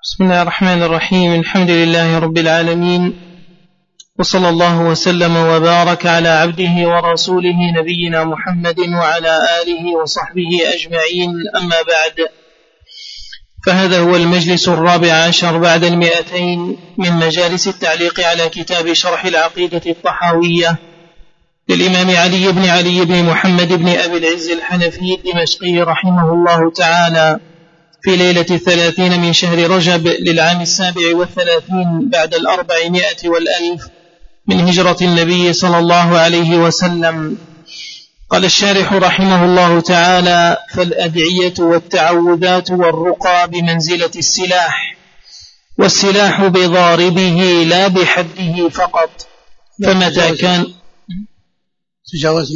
بسم الله الرحمن الرحيم. الحمد لله رب العالمين، وصلى الله وسلم وبارك على عبده ورسوله نبينا محمد وعلى آله وصحبه أجمعين. أما بعد، فهذا هو المجلس 14 بعد 200 من مجالس التعليق على كتاب شرح العقيدة الطحاوية للإمام علي بن محمد بن أبي العز الحنفي الدمشقي رحمه الله تعالى، في ليلة 30 من شهر رجب للعام 37 بعد 400 والألف من هجرة النبي صلى الله عليه وسلم. قال الشارح رحمه الله تعالى: فالأدعية والتعوذات والرقى بمنزلة السلاح، والسلاح بضاربه لا بحده فقط. فمتى كان تجاوزنا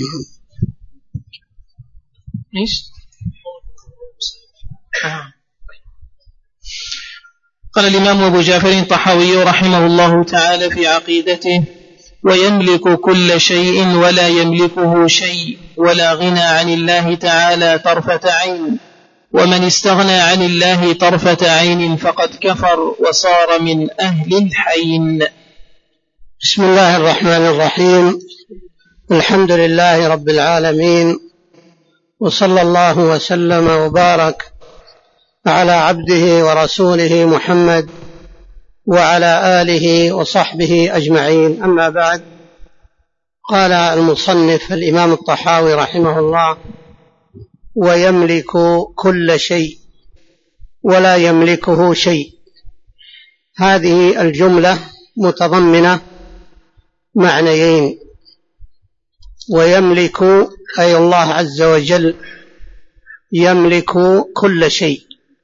قال الإمام أبو جعفر الطحاوي رحمه الله تعالى في عقيدته: ويملك كل شيء ولا يملكه شيء، ولا غنى عن الله تعالى طرفة عين، ومن استغنى عن الله طرفة عين فقد كفر وصار من أهل الحين. بسم الله الرحمن الرحيم. الحمد لله رب العالمين، وصلى الله وسلم وبارك على عبده ورسوله محمد وعلى آله وصحبه أجمعين. أما بعد، قال المصنف الإمام الطحاوي رحمه الله: ويملك كل شيء ولا يملكه شيء. هذه الجملة متضمنة معنيين: ويملك أي الله عز وجل يملك كل شيء،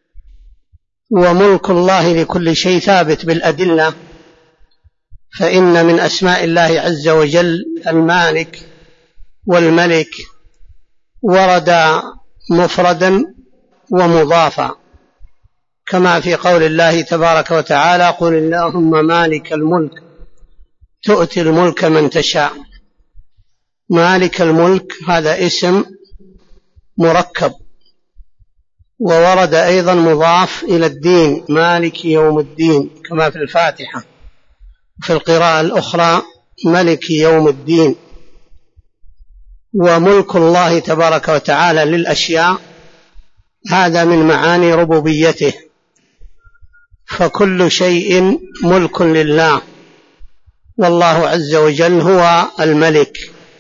وملك الله لكل شيء ثابت بالأدلة، فإن من أسماء الله عز وجل المالك والملك، ورد مفردا ومضافا، كما في قول الله تبارك وتعالى: قل اللهم مالك الملك تؤتي الملك من تشاء. مالك الملك هذا اسم مركب، وورد أيضا مضاف إلى الدين: مالك يوم الدين، كما في الفاتحة. في القراءة الأخرى: ملك يوم الدين. وملك الله تبارك وتعالى للأشياء هذا من معاني ربوبيته، فكل شيء ملك لله، والله عز وجل هو الملك.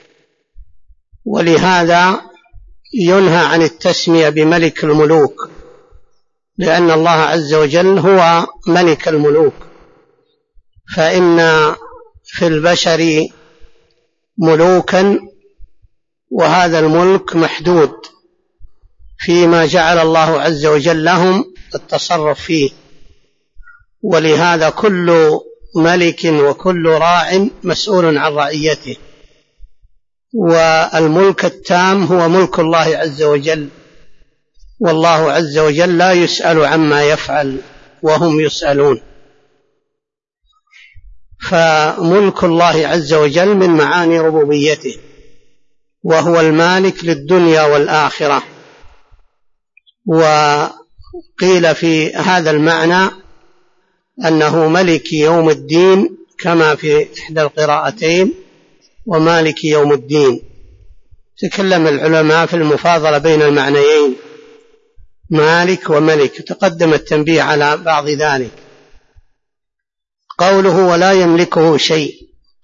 ولهذا ينهى عن التسمية بملك الملوك، لأن الله عز وجل هو ملك الملوك، فإن في البشر ملوكا، وهذا الملك محدود فيما جعل الله عز وجل لهم التصرف فيه. ولهذا كل ملك وكل راع مسؤول عن رعيته، والملك التام هو ملك الله عز وجل، والله عز وجل لا يسأل عما يفعل وهم يسألون. فملك الله عز وجل من معاني ربوبيته، وهو المالك للدنيا والآخرة. وقيل في هذا المعنى أنه ملك يوم الدين، كما في إحدى القراءتين: ومالك يوم الدين. تكلم العلماء في المفاضلة بين المعنيين مالك وملك، تقدم التنبيه على بعض ذلك. قوله ولا يملكه شيء،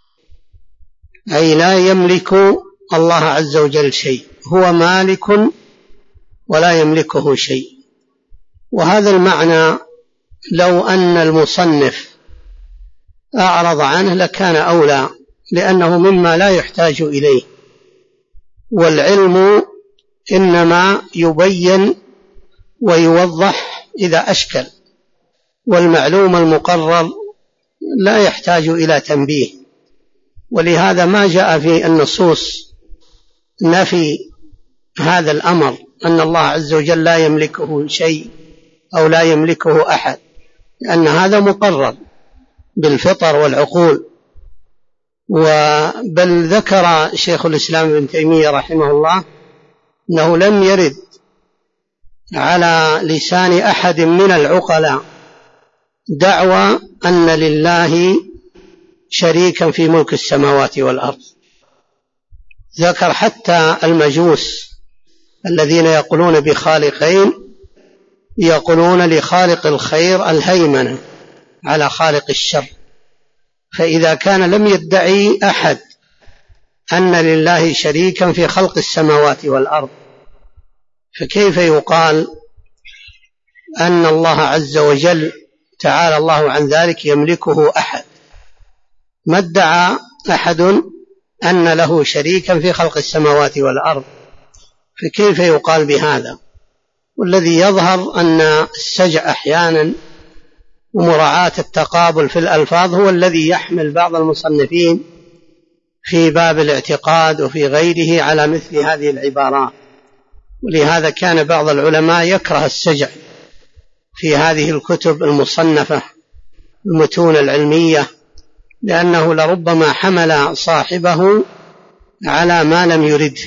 أي لا يملك الله عز وجل شيء، هو مالك ولا يملكه شيء. وهذا المعنى لو أن المصنف أعرض عنه لكان أولى، لأنه مما لا يحتاج إليه، والعلم إنما يبين ويوضح إذا أشكل، والمعلوم المقرر لا يحتاج إلى تنبيه. ولهذا ما جاء في النصوص نفي هذا الأمر، أن الله عز وجل لا يملكه شيء أو لا يملكه أحد، لأن هذا مقرر بالفطر والعقول. بل ذكر شيخ الإسلام ابن تيمية رحمه الله أنه لم يرد على لسان أحد من العقلاء دعوى أن لله شريكا في ملك السماوات والأرض. ذكر حتى المجوس الذين يقولون بخالقين يقولون لخالق الخير الهيمنة على خالق الشر. فإذا كان لم يدعي أحد أن لله شريكا في خلق السماوات والأرض، فكيف يقال أن الله عز وجل تعالى الله عن ذلك يملكه أحد؟ ما ادعى أحد أن له شريكا في خلق السماوات والأرض، فكيف يقال بهذا؟ والذي يظهر أن السجع أحيانا ومراعاة التقابل في الألفاظ هو الذي يحمل بعض المصنفين في باب الاعتقاد وفي غيره على مثل هذه العبارات. ولهذا كان بعض العلماء يكره السجع في هذه الكتب المصنفة المتون العلمية، لأنه لربما حمل صاحبه على ما لم يرد.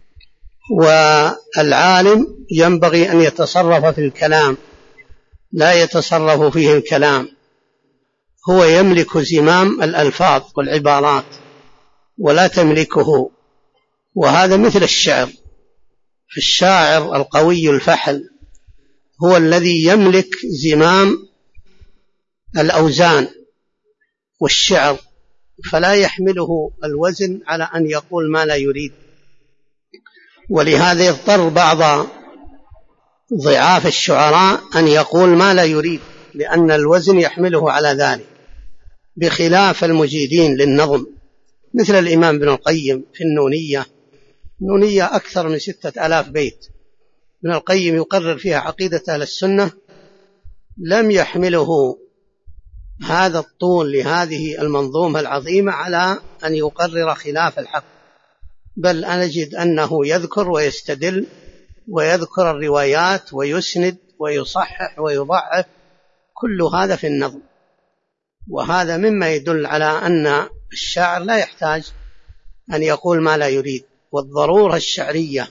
والعالم ينبغي أن يتصرف في الكلام، لا يتصرف فيه الكلام، هو يملك زمام الألفاظ والعبارات ولا تملكه. وهذا مثل الشعر، فالشاعر القوي الفحل هو الذي يملك زمام الأوزان والشعر، فلا يحمله الوزن على أن يقول ما لا يريد. ولهذا يضطر بعض ضعاف الشعراء أن يقول ما لا يريد، لأن الوزن يحمله على ذلك، بخلاف المجيدين للنظم مثل الإمام ابن القيم في النونية أكثر من 6000 بيت. ابن القيم يقرر فيها عقيدة أهل السنة، لم يحمله هذا الطول لهذه المنظومة العظيمة على أن يقرر خلاف الحق، بل نجد أنه يذكر ويستدل ويذكر الروايات ويسند ويصحح ويضعف، كل هذا في النظم. وهذا مما يدل على أن الشاعر لا يحتاج أن يقول ما لا يريد. والضرورة الشعرية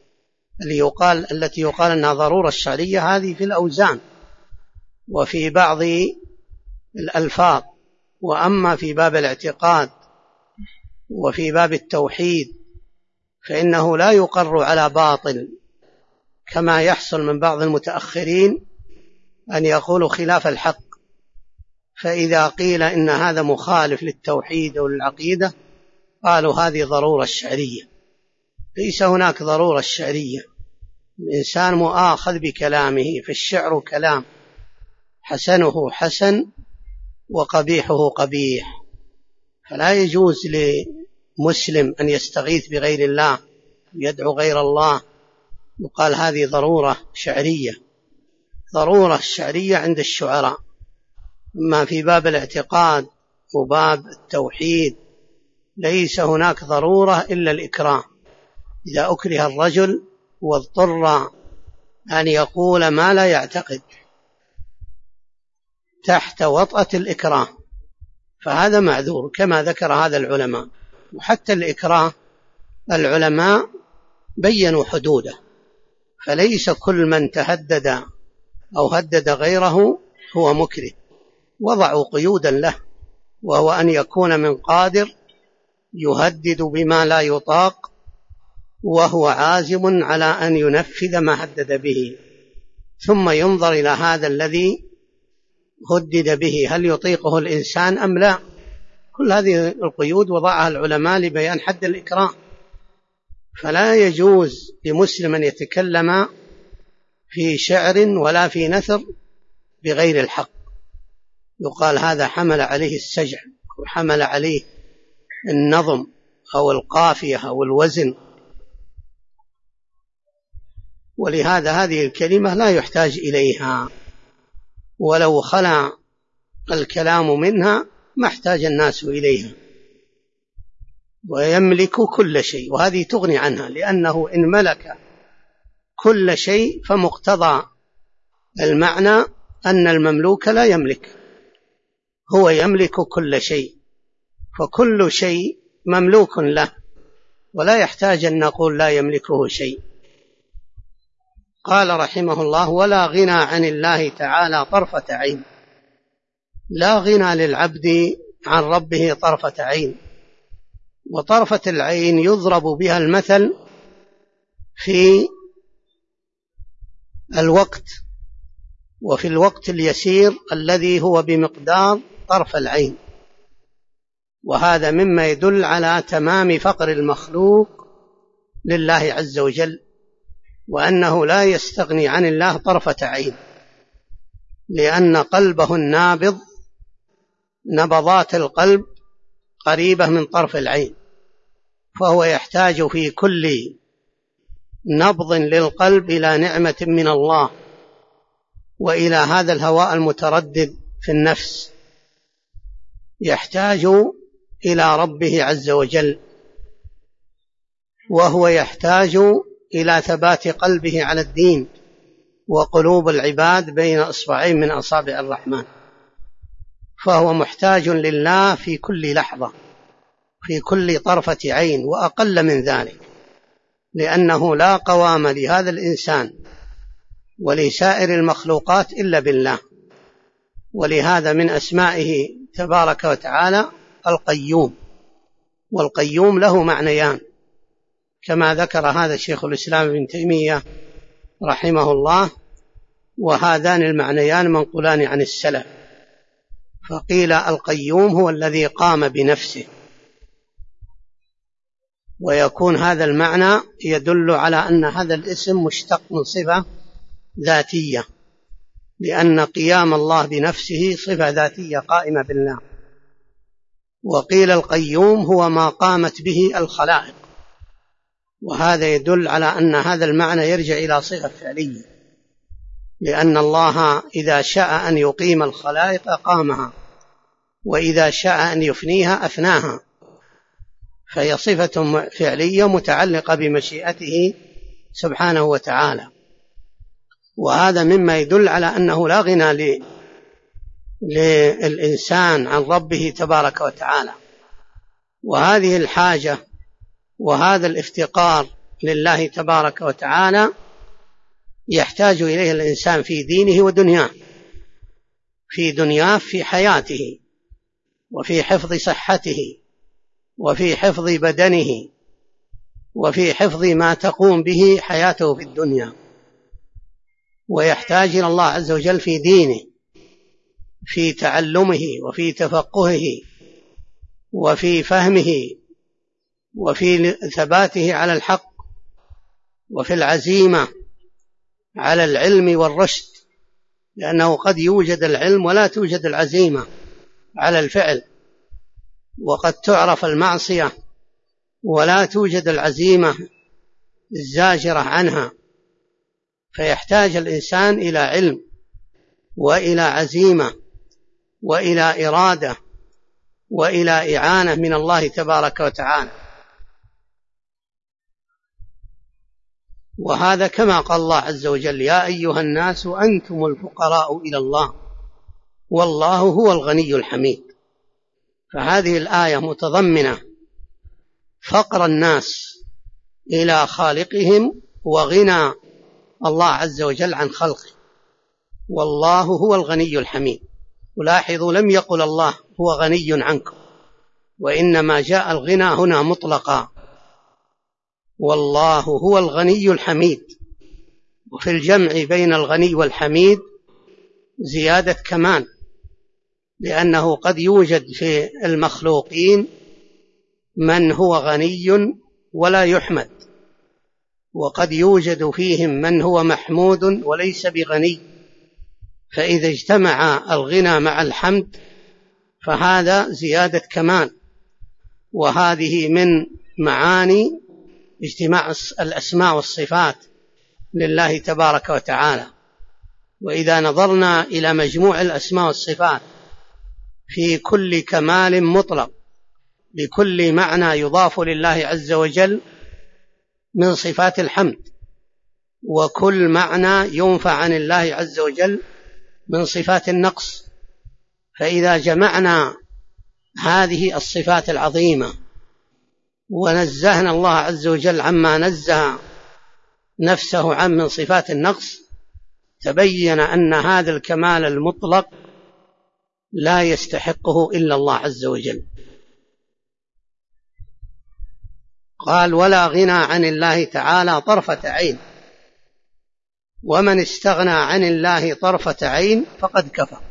التي يقال أنها ضرورة الشعرية هذه في الأوزان وفي بعض الألفاظ. وأما في باب الاعتقاد وفي باب التوحيد فإنه لا يقر على باطل، كما يحصل من بعض المتأخرين أن يقولوا خلاف الحق، فإذا قيل إن هذا مخالف للتوحيد أو للعقيدة قالوا هذه ضرورة الشعرية. ليس هناك ضرورة الشعرية، الإنسان مؤاخذ بكلامه، فالشعر كلام، حسنه حسن وقبيحه قبيح، فلا يجوز لمسلم أن يستغيث بغير الله ويدعو غير الله يقال هذه ضرورة شعرية. ضرورة الشعرية عند الشعراء. أما في باب الاعتقاد وباب التوحيد ليس هناك ضرورة إلا الإكراه. إذا أكره الرجل واضطر أن يقول ما لا يعتقد تحت وطأة الإكراه فهذا معذور، كما ذكر هذا العلماء. وحتى الإكراه العلماء بيّنوا حدوده، فليس كل من تهدد أو هدد غيره هو مكره، وضعوا قيودا له، وهو أن يكون من قادر يهدد بما لا يطاق وهو عازم على أن ينفذ ما هدد به، ثم ينظر إلى هذا الذي هدد به هل يطيقه الإنسان أم لا. كل هذه القيود وضعها العلماء لبيان حد الإكراه. فلا يجوز لمسلم أن يتكلم في شعر ولا في نثر بغير الحق، يقال هذا حمل عليه السجع وحمل عليه النظم أو القافية أو الوزن. ولهذا هذه الكلمة لا يحتاج إليها، ولو خلا الكلام منها ما احتاج الناس إليها. ويملك كل شيء، وهذه تغني عنها، لأنه إن ملك كل شيء فمقتضى المعنى أن المملوك لا يملك، هو يملك كل شيء، فكل شيء مملوك له، ولا يحتاج أن نقول لا يملكه شيء. قال رحمه الله: ولا غنى عن الله تعالى طرفة عين. لا غنى للعبد عن ربه طرفة عين. وطرفة العين يضرب بها المثل في الوقت، وفي الوقت اليسير الذي هو بمقدار طرف العين، وهذا مما يدل على تمام فقر المخلوق لله عز وجل، وأنه لا يستغني عن الله طرفة عين، لأن قلبه النابض نبضات القلب قريبة من طرف العين، فهو يحتاج في كل نبض للقلب إلى نعمة من الله، وإلى هذا الهواء المتردد في النفس، يحتاج إلى ربه عز وجل، وهو يحتاج إلى ثبات قلبه على الدين، وقلوب العباد بين إصبعين من أصابع الرحمن، فهو محتاج لله في كل لحظة، في كل طرفة عين، وأقل من ذلك، لأنه لا قوام لهذا الإنسان ولسائر المخلوقات إلا بالله. ولهذا من أسمائه تبارك وتعالى القيوم، والقيوم له معنيان كما ذكر هذا شيخ الإسلام ابن تيمية رحمه الله، وهذان المعنيان منقولان عن السلف، فقيل القيوم هو الذي قام بنفسه، ويكون هذا المعنى يدل على أن هذا الاسم مشتق من صفة ذاتية، لأن قيام الله بنفسه صفة ذاتية قائمة بالله. وقيل القيوم هو ما قامت به الخلائق، وهذا يدل على أن هذا المعنى يرجع إلى صفة فعلية، لأن الله إذا شاء أن يقيم الخلائق أقامها، وإذا شاء أن يفنيها أفناها، فهي صفة فعلية متعلقة بمشيئته سبحانه وتعالى. وهذا مما يدل على أنه لا غنى للإنسان عن ربه تبارك وتعالى، وهذه الحاجة وهذا الافتقار لله تبارك وتعالى يحتاج إليه الإنسان في دينه ودنياه، في دنياه في حياته، وفي حفظ صحته، وفي حفظ بدنه، وفي حفظ ما تقوم به حياته في الدنيا، ويحتاج إلى الله عز وجل في دينه، في تعلمه، وفي تفقهه، وفي فهمه، وفي ثباته على الحق، وفي العزيمة على العلم والرشد، لأنه قد يوجد العلم ولا توجد العزيمة على الفعل، وقد تعرف المعصية ولا توجد العزيمة الزاجرة عنها، فيحتاج الإنسان إلى علم وإلى عزيمة وإلى إرادة وإلى إعانة من الله تبارك وتعالى. وهذا كما قال الله عز وجل: يا أيها الناس أنتم الفقراء إلى الله والله هو الغني الحميد. فهذه الآية متضمنة فقر الناس إلى خالقهم وغنى الله عز وجل عن خلقه، والله هو الغني الحميد. ولاحظوا لم يقل الله هو غني عنكم، وإنما جاء الغنى هنا مطلقا، والله هو الغني الحميد. وفي الجمع بين الغني والحميد زيادة كمال، لأنه قد يوجد في المخلوقين من هو غني ولا يحمد، وقد يوجد فيهم من هو محمود وليس بغني، فإذا اجتمع الغنى مع الحمد فهذا زيادة كمال، وهذه من معاني اجتماع الأسماء والصفات لله تبارك وتعالى. وإذا نظرنا إلى مجموع الأسماء والصفات في كل كمال مطلق لكل معنى يضاف لله عز وجل من صفات الحمد، وكل معنى ينفع عن الله عز وجل من صفات النقص، فإذا جمعنا هذه الصفات العظيمة ونزهنا الله عز وجل عما نزه نفسه عن من صفات النقص، تبين أن هذا الكمال المطلق لا يستحقه إلا الله عز وجل. قال ولا غنى عن الله تعالى طرفة عين، ومن استغنى عن الله طرفة عين فقد كفر.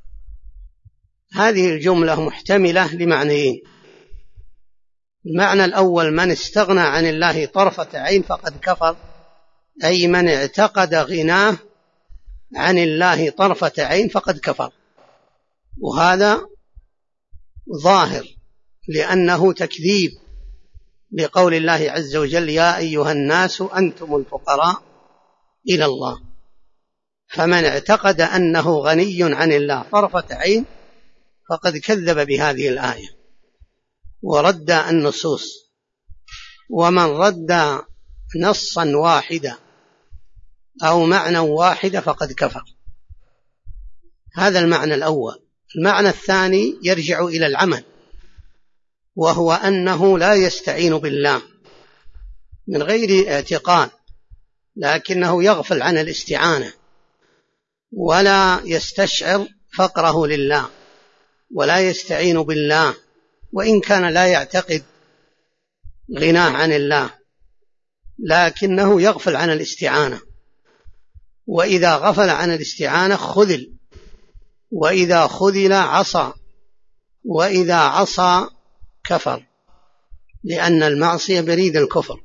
هذه الجملة محتملة لمعنيين. المعنى الأول من استغنى عن الله طرفة عين فقد كفر، أي من اعتقد غناه عن الله طرفة عين فقد كفر، وهذا ظاهر لأنه تكذيب لقول الله عز وجل يا أيها الناس أنتم الفقراء إلى الله. فمن اعتقد أنه غني عن الله طرفة عين فقد كذب بهذه الآية ورد النصوص، ومن رد نصا واحدا أو معنى واحدا فقد كفر. هذا المعنى الأول. المعنى الثاني يرجع إلى العمل، وهو أنه لا يستعين بالله من غير اعتقاد، لكنه يغفل عن الاستعانة ولا يستشعر فقره لله ولا يستعين بالله، وإن كان لا يعتقد غناه عن الله، لكنه يغفل عن الاستعانة، وإذا غفل عن الاستعانة خذل، وإذا خذل عصى، وإذا عصى كفر، لأن المعصية بريد الكفر.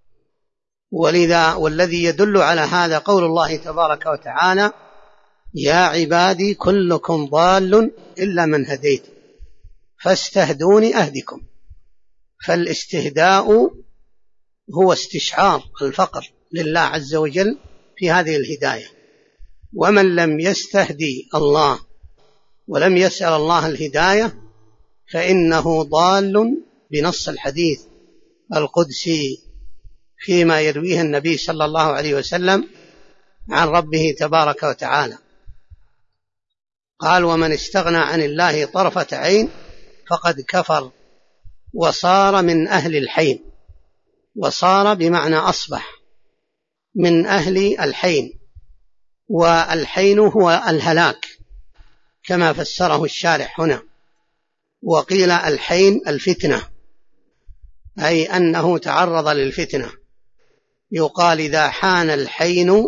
والذي يدل على هذا قول الله تبارك وتعالى يا عبادي كلكم ضال إلا من هديت فاستهدوني أهدكم. فالاستهداء هو استشعار الفقر لله عز وجل في هذه الهداية، ومن لم يستهدي الله ولم يسأل الله الهداية فإنه ضال بنص الحديث القدسي فيما يرويه النبي صلى الله عليه وسلم عن ربه تبارك وتعالى. قال ومن استغنى عن الله طرفة عين فقد كفر وصار من أهل الحين. وصار بمعنى أصبح من أهل الحين، والحين هو الهلاك كما فسره الشارح هنا. وقيل الحين الفتنة، أي أنه تعرض للفتنة. يقال إذا حان الحين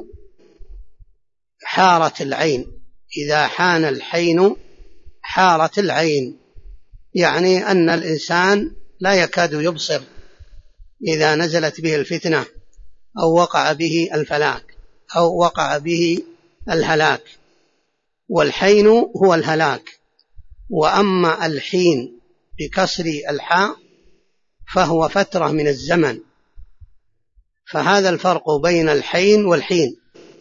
حارت العين، إذا حان الحين حارت العين، يعني أن الإنسان لا يكاد يبصر إذا نزلت به الفتنة أو وقع به الفلاك أو وقع به الهلاك. والحين هو الهلاك، وأما الحين بكسر الحاء فهو فترة من الزمن، فهذا الفرق بين الحين والحين.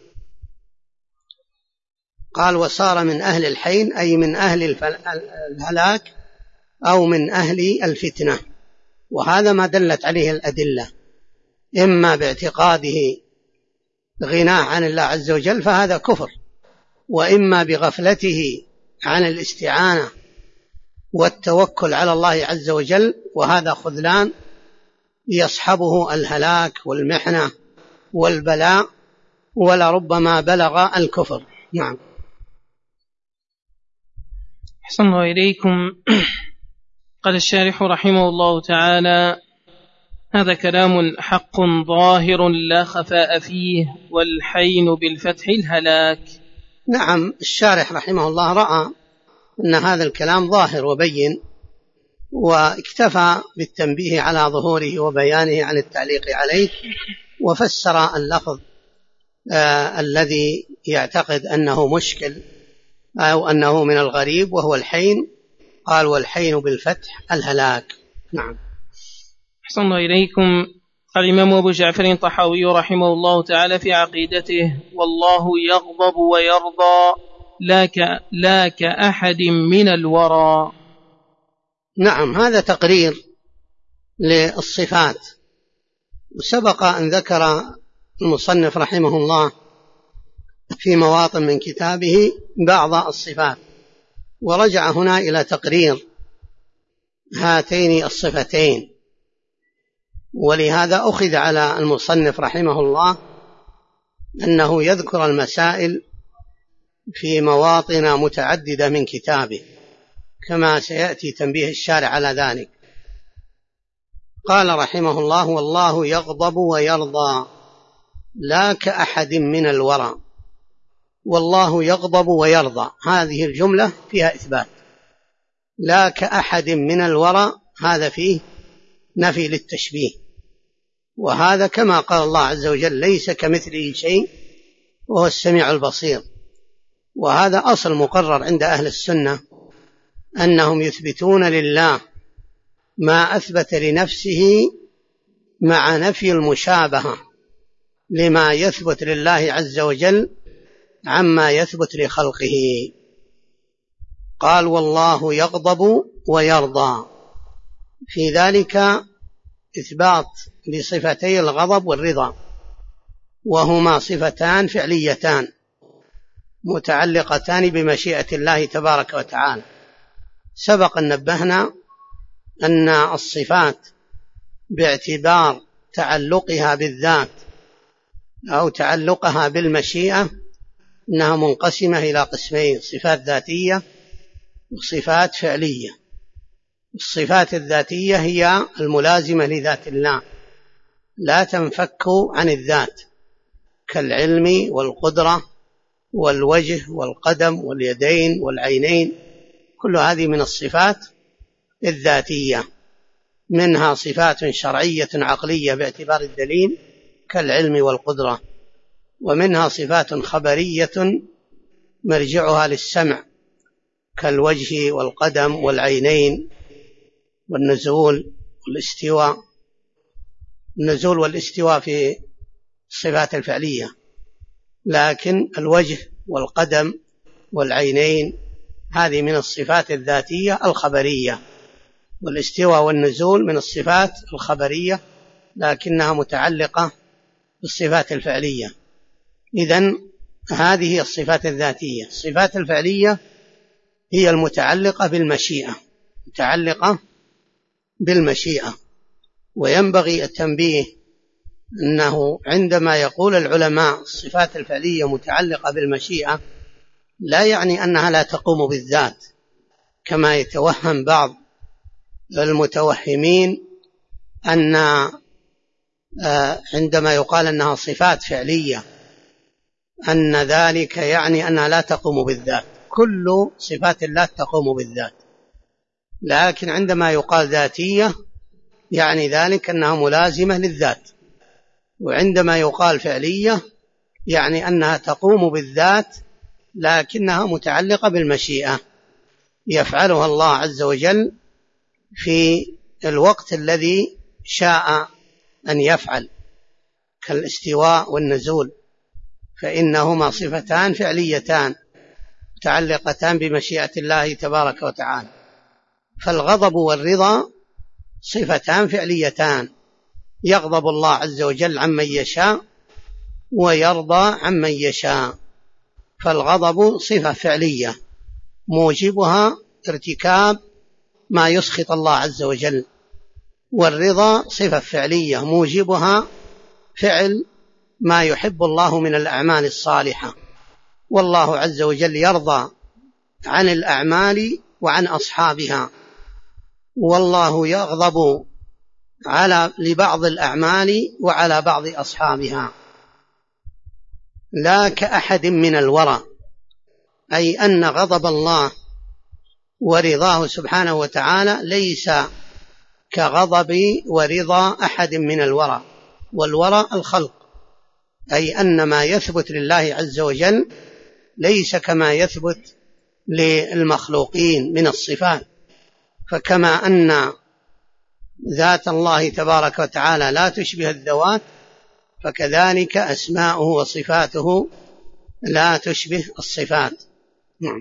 قال وصار من أهل الحين أي من أهل الهلاك أو من أهل الفتنة، وهذا ما دلت عليه الأدلة، إما باعتقاده غناه عن الله عز وجل فهذا كفر، وإما بغفلته عن الاستعانة والتوكل على الله عز وجل، وهذا خذلان يصحبه الهلاك والمحنة والبلاء، ولربما بلغ الكفر. نعم. أحسن الله إليكم. قال الشارح رحمه الله تعالى هذا كلام حق ظاهر لا خفاء فيه، والحين بالفتح الهلاك. نعم، الشارح رحمه الله رأى أن هذا الكلام ظاهر وبين، واكتفى بالتنبيه على ظهوره وبيانه عن التعليق عليه، وفسر اللفظ الذي يعتقد أنه مشكل أو أنه من الغريب وهو الحين. قال والحين بالفتح الهلاك. نعم. أحسن الله إليكم. قال الإمام أبو جعفر الطحاوي رحمه الله تعالى في عقيدته والله يغضب ويرضى لا كأحد من الورى. نعم، هذا تقرير للصفات، وسبق أن ذكر المصنف رحمه الله في مواطن من كتابه بعض الصفات، ورجع هنا إلى تقرير هاتين الصفتين، ولهذا أخذ على المصنف رحمه الله أنه يذكر المسائل في مواطن متعددة من كتابه، كما سيأتي تنبيه الشارع على ذلك. قال رحمه الله: والله يغضب ويرضى لا كأحد من الورى. والله يغضب ويرضى، هذه الجملة فيها إثبات. لا كأحد من الورى، هذا فيه نفي للتشبيه، وهذا كما قال الله عز وجل: ليس كمثله شيء وهو السميع البصير. وهذا أصل مقرر عند أهل السنة، أنهم يثبتون لله ما أثبت لنفسه مع نفي المشابهة لما يثبت لله عز وجل عما يثبت لخلقه. قال: والله يغضب ويرضى، في ذلك إثبات لصفتي الغضب والرضا، وهما صفتان فعليتان متعلقتان بمشيئة الله تبارك وتعالى. سبق أن نبهنا أن الصفات باعتبار تعلقها بالذات أو تعلقها بالمشيئة أنها منقسمة إلى قسمين: صفات ذاتية وصفات فعلية. الصفات الذاتية هي الملازمة لذات الله، لا تنفك عن الذات، كالعلم والقدرة والوجه والقدم واليدين والعينين، كل هذه من الصفات الذاتية. منها صفات شرعية عقلية باعتبار الدليل كالعلم والقدرة، ومنها صفات خبرية مرجعها للسمع كالوجه والقدم والعينين والنزول والاستواء. النزول والاستواء في الصفات الفعلية، لكن الوجه والقدم والعينين هذه من الصفات الذاتية الخبرية، والاستواء والنزول من الصفات الخبرية لكنها متعلقة بالصفات الفعلية. إذن هذه الصفات الذاتية. الصفات الفعلية هي المتعلقة بالمشيئة، متعلقة بالمشيئة. وينبغي التنبيه أنه عندما يقول العلماء الصفات الفعلية متعلقة بالمشيئة لا يعني أنها لا تقوم بالذات، كما يتوهم بعض المتوهمين أن عندما يقال أنها صفات فعلية أن ذلك يعني أنها لا تقوم بالذات. كل صفات الله تقوم بالذات، لكن عندما يقال ذاتية يعني ذلك أنها ملازمة للذات، وعندما يقال فعلية يعني أنها تقوم بالذات لكنها متعلقة بالمشيئة، يفعلها الله عز وجل في الوقت الذي شاء أن يفعل، كالاستواء والنزول، فإنهما صفتان فعليتان متعلقتان بمشيئة الله تبارك وتعالى. فالغضب والرضا صفتان فعليتان، يغضب الله عز وجل عمن يشاء ويرضى عمن يشاء. فالغضب صفة فعلية موجبها ارتكاب ما يسخط الله عز وجل، والرضا صفة فعلية موجبها فعل ما يحب الله من الأعمال الصالحة. والله عز وجل يرضى عن الأعمال وعن أصحابها، والله يغضب لبعض الأعمال وعلى بعض أصحابها. لا كأحد من الورى، أي أن غضب الله ورضاه سبحانه وتعالى ليس كغضب ورضا أحد من الورى. والورى الخلق، أي أن ما يثبت لله عز وجل ليس كما يثبت للمخلوقين من الصفات. فكما أن ذات الله تبارك وتعالى لا تشبه الذوات، فكذلك أسماؤه وصفاته لا تشبه الصفات. نعم.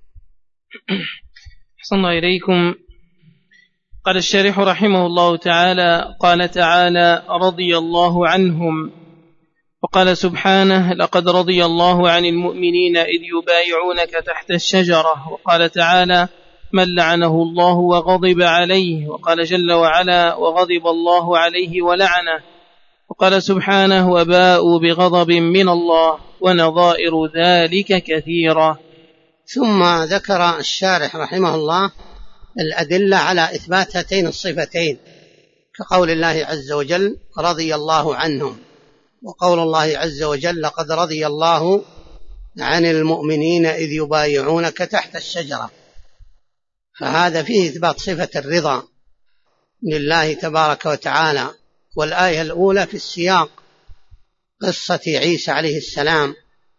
أحسن الله إليكم. قال الشارح رحمه الله تعالى: قال تعالى: رضي الله عنهم. وقال سبحانه: لقد رضي الله عن المؤمنين إذ يبايعونك تحت الشجرة. وقال تعالى: من لعنه الله وغضب عليه. وقال جل وعلا: وغضب الله عليه ولعنه. وقال سبحانه: وباءوا بغضب من الله. ونظائر ذلك كثيرة. ثم ذكر الشارح رحمه الله الأدلة على إثبات هاتين الصفتين، كقول الله عز وجل رضي الله عنهم، وقول الله عز وجل لقد رضي الله عن المؤمنين إذ يبايعونك تحت الشجرة. فهذا فيه إثبات صفة الرضا لله تبارك وتعالى. والآية الأولى في السياق قصة عيسى عليه السلام،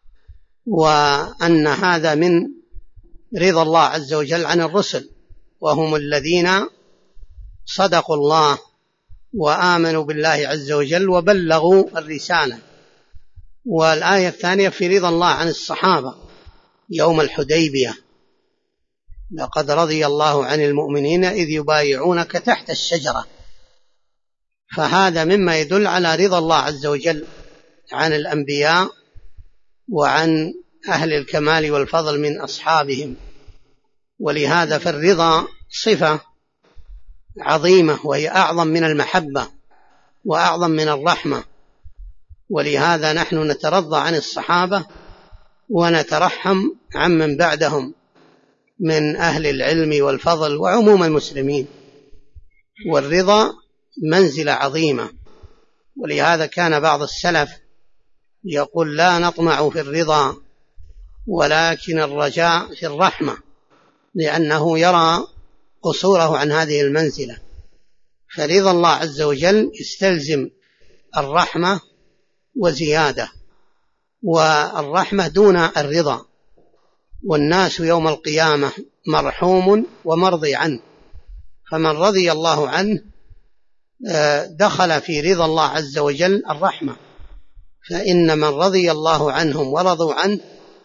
وأن هذا من رضا الله عز وجل عن الرسل، وهم الذين صدقوا الله وآمنوا بالله عز وجل وبلغوا الرسالة. والآية الثانية في رضا الله عن الصحابة يوم الحديبية، لقد رضي الله عن المؤمنين إذ يبايعونك تحت الشجرة. فهذا مما يدل على رضا الله عز وجل عن الأنبياء وعن أهل الكمال والفضل من أصحابهم. ولهذا فالرضا صفة عظيمة، وهي أعظم من المحبة وأعظم من الرحمة. ولهذا نحن نترضى عن الصحابة ونترحم عمن بعدهم من أهل العلم والفضل وعموم المسلمين. والرضا منزلة عظيمة، ولهذا كان بعض السلف يقول لا نطمع في الرضا ولكن الرجاء في الرحمة، لأنه يرى قصوره عن هذه المنزلة. فرضا الله عز وجل يستلزم الرحمة وزيادة، والرحمة دون الرضا. والناس يوم القيامة مرحوم ومرضي عنه، فمن رضي الله عنه دخل في رضا الله عز وجل الرحمة. فإن من رضي الله عنهم ورضوا عنه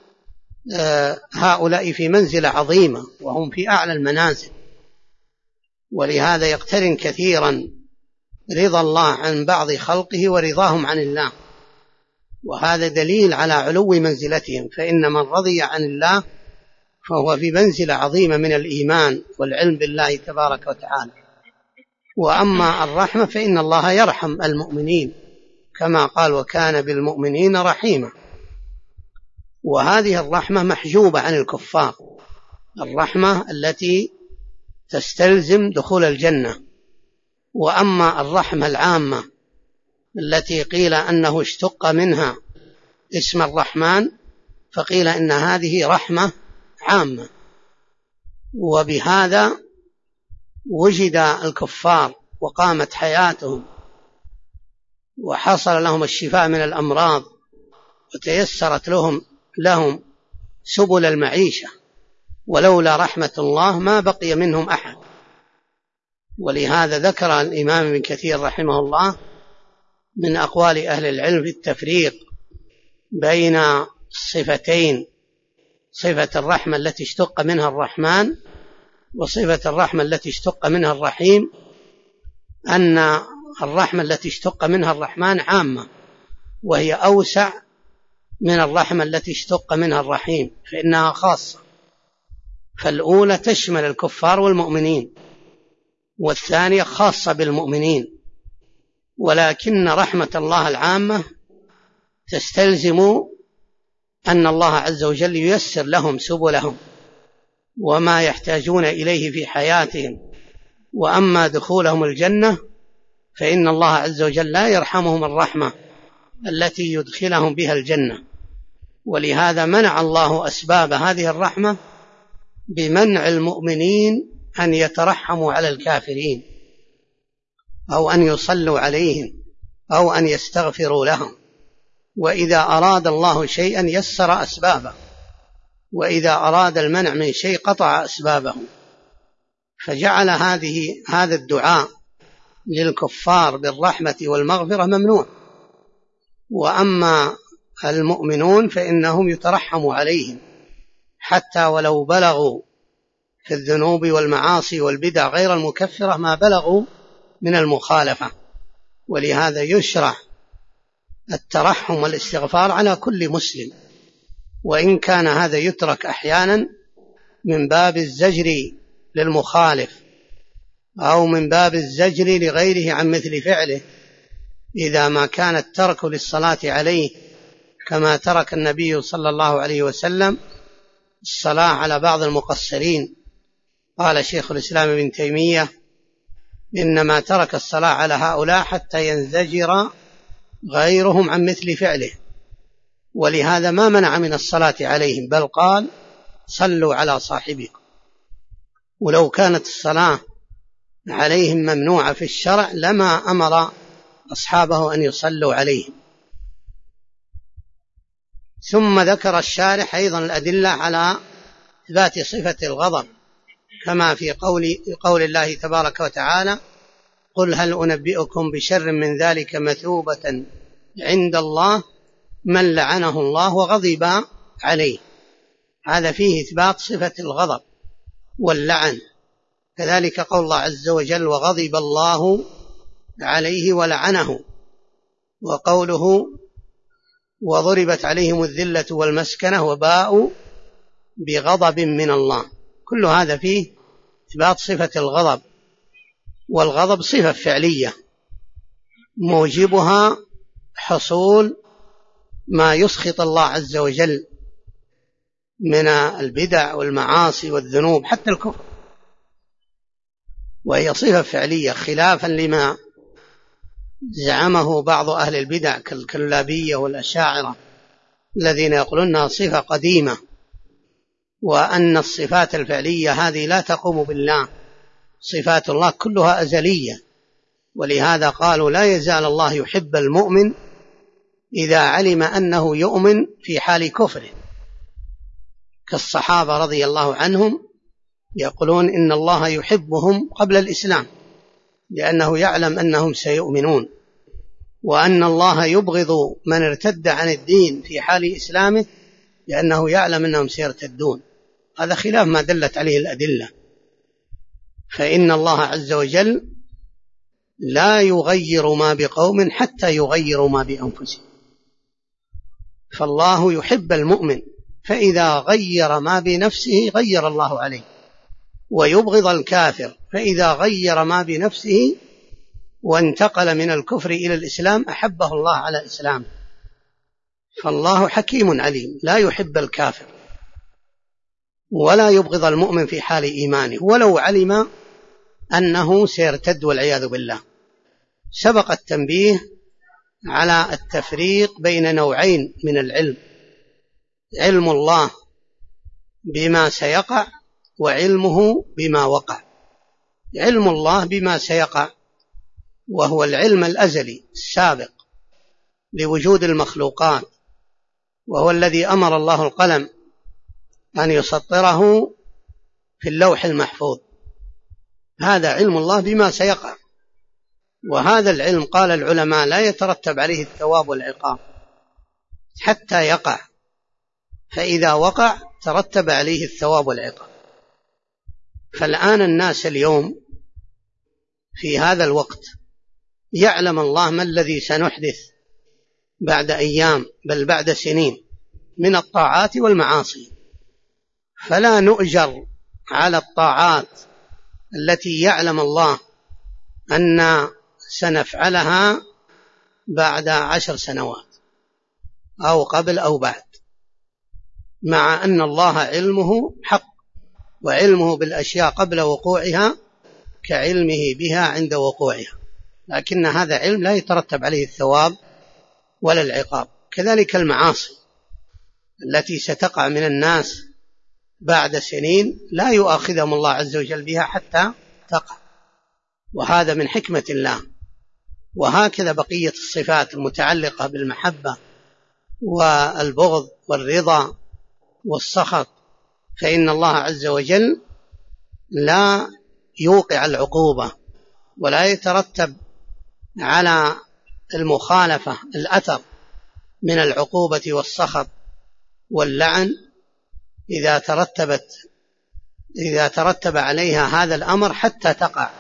هؤلاء في منزلة عظيمة، وهم في أعلى المنازل. ولهذا يقترن كثيرا رضا الله عن بعض خلقه ورضاهم عن الله، وهذا دليل على علو منزلتهم. فإن من رضي عن الله فهو في منزلة عظيمة من الإيمان والعلم بالله تبارك وتعالى. وأما الرحمة فإن الله يرحم المؤمنين كما قال وكان بالمؤمنين رحيما. وهذه الرحمة محجوبة عن الكفار، الرحمة التي تستلزم دخول الجنة. وأما الرحمة العامة التي قيل أنه اشتق منها اسم الرحمن، فقيل إن هذه رحمة عامة، وبهذا وجد الكفار وقامت حياتهم وحصل لهم الشفاء من الأمراض وتيسرت لهم سبل المعيشة، ولولا رحمة الله ما بقي منهم أحد. ولهذا ذكر الإمام ابن كثير رحمه الله من أقوال أهل العلم في التفريق بين الصفتين، صفة الرحمة التي اشتق منها الرحمن وصفة الرحمة التي اشتق منها الرحيم، أن الرحمة التي اشتق منها الرحمن عامة، وهي أوسع من الرحمة التي اشتق منها الرحيم، فإنها خاصة. فالأولى تشمل الكفار والمؤمنين، والثانية خاصة بالمؤمنين. ولكن رحمة الله العامة تستلزم أن الله عز وجل ييسر لهم سبلهم وما يحتاجون إليه في حياتهم. وأما دخولهم الجنة فإن الله عز وجل لا يرحمهم الرحمة التي يدخلهم بها الجنة. ولهذا منع الله أسباب هذه الرحمة بمنع المؤمنين أن يترحموا على الكافرين أو أن يصلوا عليهم أو أن يستغفروا لهم. وإذا أراد الله شيئا يسر أسبابه، وإذا أراد المنع من شيء قطع أسبابه. فجعل هذا الدعاء للكفار بالرحمة والمغفرة ممنوع. وأما المؤمنون فإنهم يترحم عليهم حتى ولو بلغوا في الذنوب والمعاصي والبدع غير المكفرة ما بلغوا من المخالفة. ولهذا يشرع الترحم والاستغفار على كل مسلم، وإن كان هذا يترك أحيانا من باب الزجر للمخالف أو من باب الزجر لغيره عن مثل فعله، إذا ما كان الترك للصلاة عليه كما ترك النبي صلى الله عليه وسلم الصلاة على بعض المقصرين. قال شيخ الإسلام ابن تيمية: إنما ترك الصلاة على هؤلاء حتى ينزجر غيرهم عن مثل فعله، ولهذا ما منع من الصلاة عليهم، بل قال: صلوا على صاحبكم. ولو كانت الصلاة عليهم ممنوعة في الشرع لما أمر أصحابه أن يصلوا عليهم. ثم ذكر الشارح أيضا الأدلة على إثبات صفة الغضب، كما في قول الله تبارك وتعالى: قل هل أنبئكم بشر من ذلك مثوبة عند الله من لعنه الله وغضب عليه. هذا فيه إثبات صفة الغضب واللعن. كذلك قول الله عز وجل: وغضب الله عليه ولعنه، وقوله: وضربت عليهم الذلة والمسكنة وباءوا بغضب من الله. كل هذا فيه إثبات صفة الغضب، والغضب صفة فعلية موجبها حصول ما يسخط الله عز وجل من البدع والمعاصي والذنوب حتى الكفر، وهي صفة فعلية، خلافا لما زعمه بعض أهل البدع كالكلابية والأشاعرة الذين يقولون أنها صفة قديمة، وأن الصفات الفعلية هذه لا تقوم بالله، صفات الله كلها أزلية. ولهذا قالوا: لا يزال الله يحب المؤمن إذا علم أنه يؤمن في حال كفره، كالصحابة رضي الله عنهم يقولون: إن الله يحبهم قبل الإسلام لأنه يعلم أنهم سيؤمنون، وأن الله يبغض من ارتد عن الدين في حال إسلامه لأنه يعلم أنهم سيرتدون. هذا خلاف ما دلت عليه الأدلة، فإن الله عز وجل لا يغير ما بقوم حتى يغيروا ما بأنفسهم. فالله يحب المؤمن، فإذا غير ما بنفسه غير الله عليه، ويبغض الكافر، فإذا غير ما بنفسه وانتقل من الكفر إلى الإسلام أحبه الله على إسلامه. فالله حكيم عليم، لا يحب الكافر ولا يبغض المؤمن في حال إيمانه ولو علم أنه سيرتد والعياذ بالله. سبق التنبيه على التفريق بين نوعين من العلم: علم الله بما سيقع، وعلمه بما وقع. علم الله بما سيقع وهو العلم الأزلي السابق لوجود المخلوقات، وهو الذي أمر الله القلم أن يسطره في اللوح المحفوظ. هذا علم الله بما سيقع، وهذا العلم قال العلماء لا يترتب عليه الثواب والعقاب حتى يقع، فإذا وقع ترتب عليه الثواب والعقاب. فالآن الناس اليوم في هذا الوقت يعلم الله ما الذي سنحدث بعد أيام بل بعد سنين من الطاعات والمعاصي، فلا نؤجر على الطاعات التي يعلم الله أن سنفعلها بعد 10 سنوات أو قبل أو بعد، مع أن الله علمه حق، وعلمه بالأشياء قبل وقوعها كعلمه بها عند وقوعها، لكن هذا علم لا يترتب عليه الثواب ولا العقاب. كذلك المعاصي التي ستقع من الناس بعد سنين لا يؤاخذهم الله عز وجل بها حتى تقع، وهذا من حكمة الله. وهكذا بقية الصفات المتعلقة بالمحبة والبغض والرضا والسخط، فإن الله عز وجل لا يوقع العقوبة ولا يترتب على المخالفة الأثر من العقوبة والسخط واللعن إذا ترتب عليها هذا الأمر حتى تقع.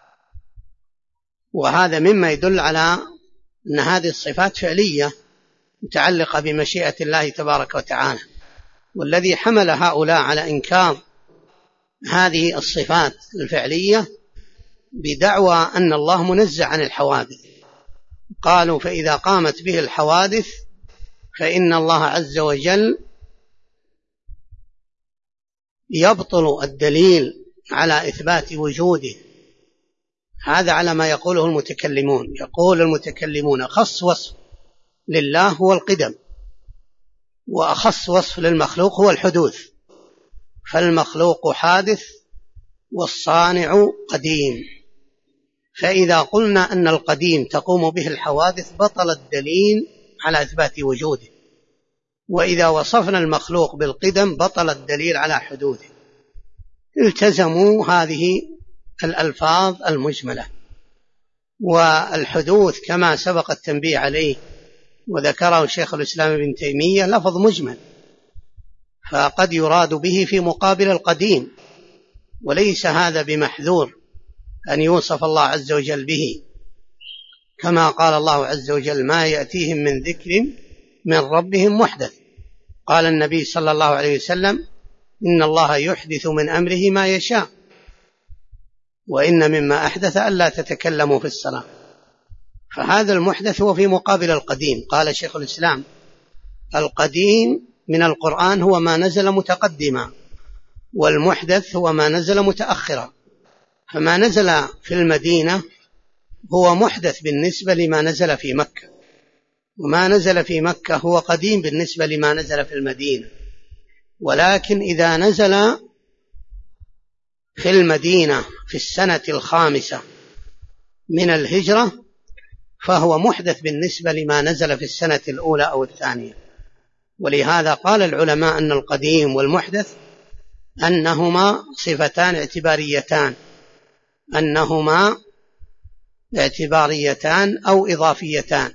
وهذا مما يدل على أن هذه الصفات فعلية متعلقة بمشيئة الله تبارك وتعالى. والذي حمل هؤلاء على إنكار هذه الصفات الفعلية بدعوى أن الله منزه عن الحوادث، قالوا: فإذا قامت به الحوادث فإن الله عز وجل يبطل الدليل على إثبات وجوده. هذا على ما يقوله المتكلمون. يقول المتكلمون أخص وصف لله هو القدم، وأخص وصف للمخلوق هو الحدوث، فالمخلوق حادث والصانع قديم. فإذا قلنا أن القديم تقوم به الحوادث بطل الدليل على إثبات وجوده، وإذا وصفنا المخلوق بالقدم بطل الدليل على حدوثه. التزموا هذه الألفاظ المجملة. والحدوث كما سبق التنبيه عليه وذكره شيخ الإسلام ابن تيمية لفظ مجمل، فقد يراد به في مقابل القديم، وليس هذا بمحذور أن يوصف الله عز وجل به، كما قال الله عز وجل ما يأتيهم من ذكر من ربهم محدث. قال النبي صلى الله عليه وسلم إن الله يحدث من أمره ما يشاء، وإن مما أحدث ألا تتكلموا في الصلاة. فهذا المحدث هو في مقابل القديم. قال شيخ الإسلام القديم من القرآن هو ما نزل متقدما، والمحدث هو ما نزل متأخرا. فما نزل في المدينة هو محدث بالنسبة لما نزل في مكة، وما نزل في مكة هو قديم بالنسبة لما نزل في المدينة. ولكن إذا نزل في المدينة في السنة 5 من الهجرة فهو محدث بالنسبة لما نزل في السنة 1 أو 2. ولهذا قال العلماء أن القديم والمحدث أنهما صفتان اعتباريتان، أنهما اعتباريتان أو إضافيتان،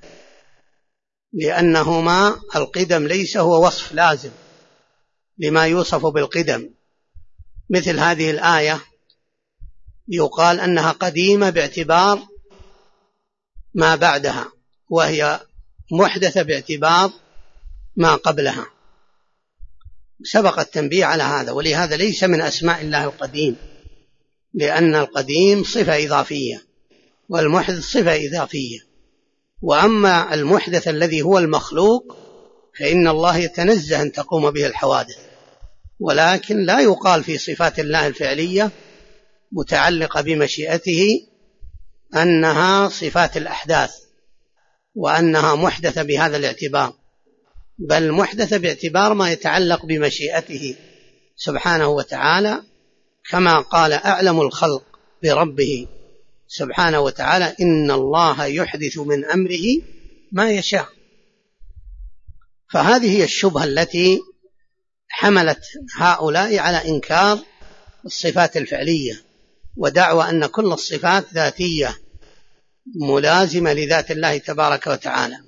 لأنهما القدم ليس هو وصف لازم لما يوصف بالقدم. مثل هذه الآية يقال أنها قديمة باعتبار ما بعدها، وهي محدثة باعتبار ما قبلها. سبق التنبيه على هذا. ولهذا ليس من أسماء الله القديم، لأن القديم صفة إضافية والمحدث صفة إضافية. وأما المحدث الذي هو المخلوق فإن الله يتنزه أن تقوم به الحوادث، ولكن لا يقال في صفات الله الفعلية متعلقة بمشيئته أنها صفات الأحداث وأنها محدثة بهذا الاعتبار، بل محدثة باعتبار ما يتعلق بمشيئته سبحانه وتعالى، كما قال أعلم الخلق بربه سبحانه وتعالى إن الله يحدث من أمره ما يشاء. فهذه هي الشبهة التي حملت هؤلاء على إنكار الصفات الفعلية، ودعوى أن كل الصفات ذاتية ملازمة لذات الله تبارك وتعالى.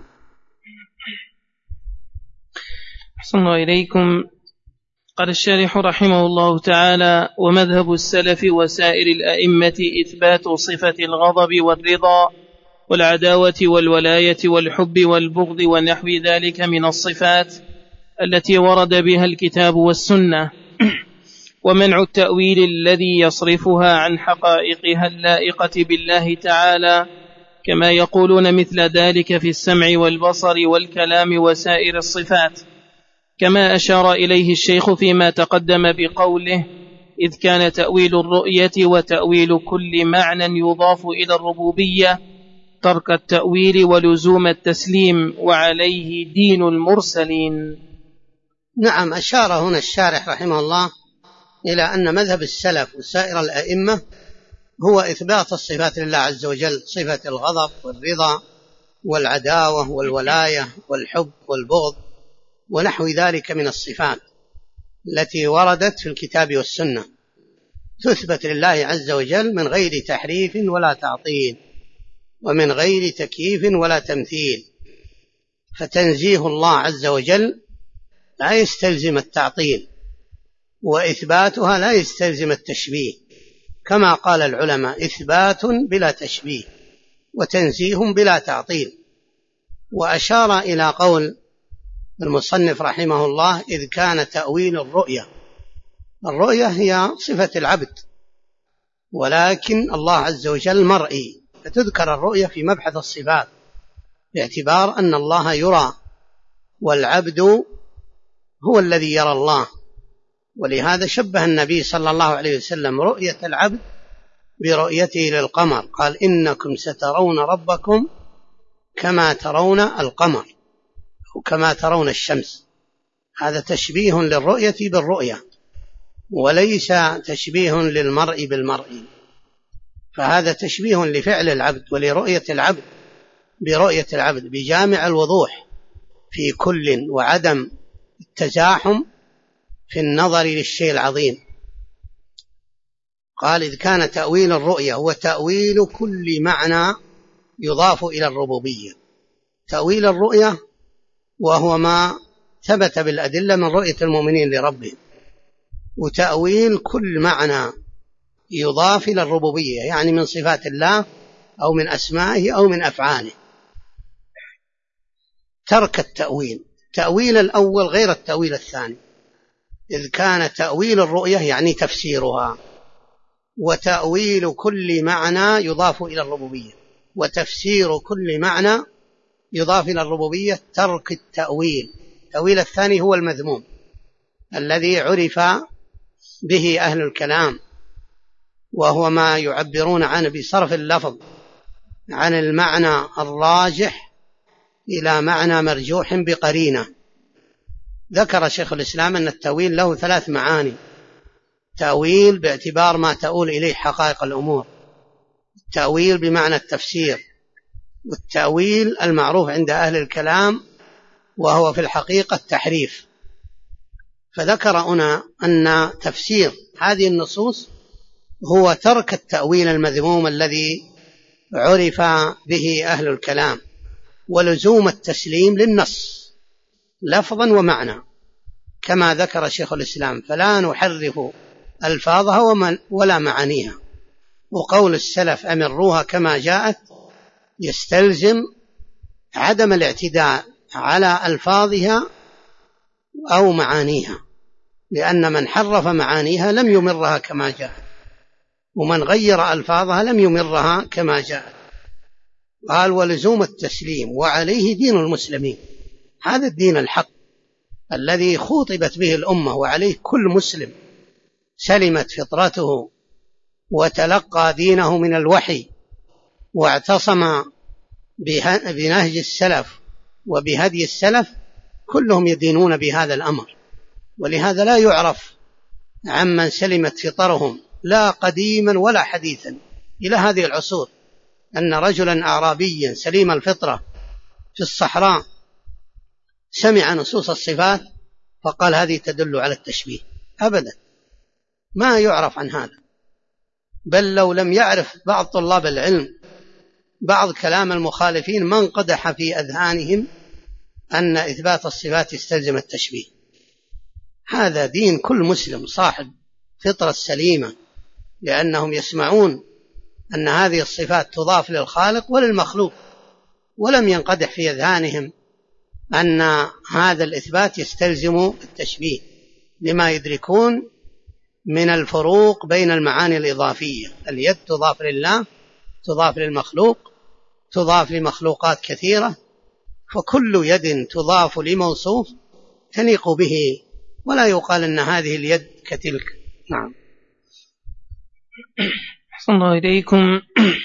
أحسن الله إليكم. قال الشارح رحمه الله تعالى: ومذهب السلف وسائر الأئمة إثبات صفة الغضب والرضا والعداوة والولاية والحب والبغض ونحو ذلك من الصفات التي ورد بها الكتاب والسنة، ومنع التأويل الذي يصرفها عن حقائقها اللائقة بالله تعالى، كما يقولون مثل ذلك في السمع والبصر والكلام وسائر الصفات، كما أشار إليه الشيخ فيما تقدم بقوله: إذ كان تأويل الرؤية وتأويل كل معنى يضاف إلى الربوبية ترك التأويل ولزوم التسليم، وعليه دين المرسلين. نعم، أشار هنا الشارح رحمه الله إلى أن مذهب السلف وسائر الأئمة هو إثبات الصفات لله عز وجل، صفة الغضب والرضا والعداوة والولاية والحب والبغض ونحو ذلك من الصفات التي وردت في الكتاب والسنة، تثبت لله عز وجل من غير تحريف ولا تعطيل، ومن غير تكييف ولا تمثيل. فتنزيه الله عز وجل لا يستلزم التعطيل، وإثباتها لا يستلزم التشبيه، كما قال العلماء: إثبات بلا تشبيه وتنزيه بلا تعطيل. وأشار إلى قول المصنف رحمه الله: إذ كان تأويل الرؤية هي صفة العبد، ولكن الله عز وجل مرئي، فتذكر الرؤية في مبحث الصفات باعتبار أن الله يرى، والعبد هو الذي يرى الله، ولهذا شبه النبي صلى الله عليه وسلم رؤية العبد برؤيته للقمر، قال إنكم سترون ربكم كما ترون القمر وكما ترون الشمس. هذا تشبيه للرؤية بالرؤية وليس تشبيه للمرء بالمرء، فهذا تشبيه لفعل العبد ولرؤية العبد برؤية العبد بجامع الوضوح في كل وعدم التزاحم في النظر للشيء العظيم. قال إذ كان تأويل الرؤية هو تأويل كل معنى يضاف إلى الربوبية. تأويل الرؤية وهو ما ثبت بالأدلة من رؤية المؤمنين لربهم، وتأويل كل معنى يضاف إلى الربوبية يعني من صفات الله أو من أسمائه أو من أفعاله. ترك التأويل، تأويل الأول غير التأويل الثاني، إذ كان تأويل الرؤية يعني تفسيرها، وتأويل كل معنى يضاف إلى الربوبية وتفسير كل معنى يضاف إلى الربوبية ترك التأويل. التأويل الثاني هو المذموم الذي عرف به أهل الكلام، وهو ما يعبرون عنه بصرف اللفظ عن المعنى الراجح إلى معنى مرجوح بقرينة. ذكر شيخ الإسلام أن التأويل له 3 معاني: تأويل باعتبار ما تؤول إليه حقائق الأمور، التأويل بمعنى التفسير، والتأويل المعروف عند أهل الكلام وهو في الحقيقة التحريف. فذكر هنا أن تفسير هذه النصوص هو ترك التأويل المذموم الذي عرف به أهل الكلام، ولزوم التسليم للنص لفظا ومعنى كما ذكر شيخ الإسلام، فلا نحرف ألفاظها ولا معانيها. وقول السلف أمروها كما جاءت يستلزم عدم الاعتداء على ألفاظها أو معانيها، لأن من حرف معانيها لم يمرها كما جاءت، ومن غير ألفاظها لم يمرها كما جاءت. قال ولزوم التسليم، وعليه دين المسلمين، هذا الدين الحق الذي خوطبت به الأمة، وعليه كل مسلم سلمت فطرته وتلقى دينه من الوحي واعتصم بنهج السلف وبهدي السلف، كلهم يدينون بهذا الأمر. ولهذا لا يعرف عمن سلمت فطرهم لا قديما ولا حديثا إلى هذه العصور أن رجلا أعرابيا سليم الفطرة في الصحراء سمع نصوص الصفات فقال هذه تدل على التشبيه، أبدا ما يعرف عن هذا. بل لو لم يعرف بعض طلاب العلم بعض كلام المخالفين ما انقدح في أذهانهم أن إثبات الصفات يستلزم التشبيه. هذا دين كل مسلم صاحب فطرة سليمة، لأنهم يسمعون أن هذه الصفات تضاف للخالق وللمخلوق، ولم ينقدح في أذهانهم أن هذا الإثبات يستلزم التشبيه، لما يدركون من الفروق بين المعاني الإضافية. اليد تضاف لله، تضاف للمخلوق، تضاف لمخلوقات كثيرة، فكل يد تضاف لموصوف تليق به، ولا يقال أن هذه اليد كتلك. نعم. أحسن الله إليكم.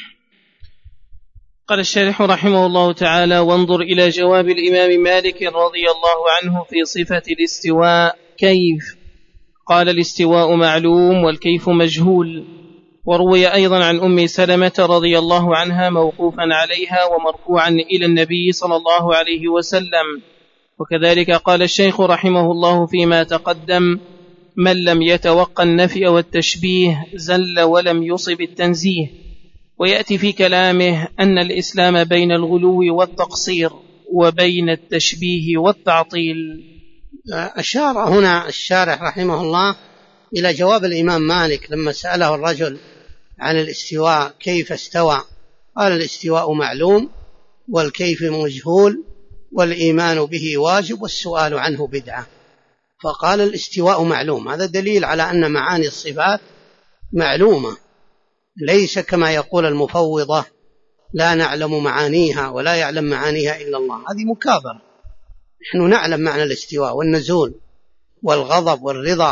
قال الشارح رحمه الله تعالى: وانظر إلى جواب الإمام مالك رضي الله عنه في صفة الاستواء كيف؟ قال: الاستواء معلوم والكيف مجهول. وروي أيضا عن أم سلمة رضي الله عنها موقوفا عليها ومرفوعا إلى النبي صلى الله عليه وسلم. وكذلك قال الشيخ رحمه الله فيما تقدم: من لم يتوقع النفي والتشبيه زل ولم يصب التنزيه. ويأتي في كلامه أن الإسلام بين الغلو والتقصير وبين التشبيه والتعطيل. أشار هنا الشارح رحمه الله إلى جواب الإمام مالك لما سأله الرجل عن الاستواء كيف استوى، قال: الاستواء معلوم والكيف مجهول والإيمان به واجب والسؤال عنه بدعة. فقال الاستواء معلوم، هذا دليل على أن معاني الصفات معلومة، ليس كما يقول المفوضة لا نعلم معانيها ولا يعلم معانيها إلا الله، هذه مكابرة. نحن نعلم معنى الاستواء والنزول والغضب والرضا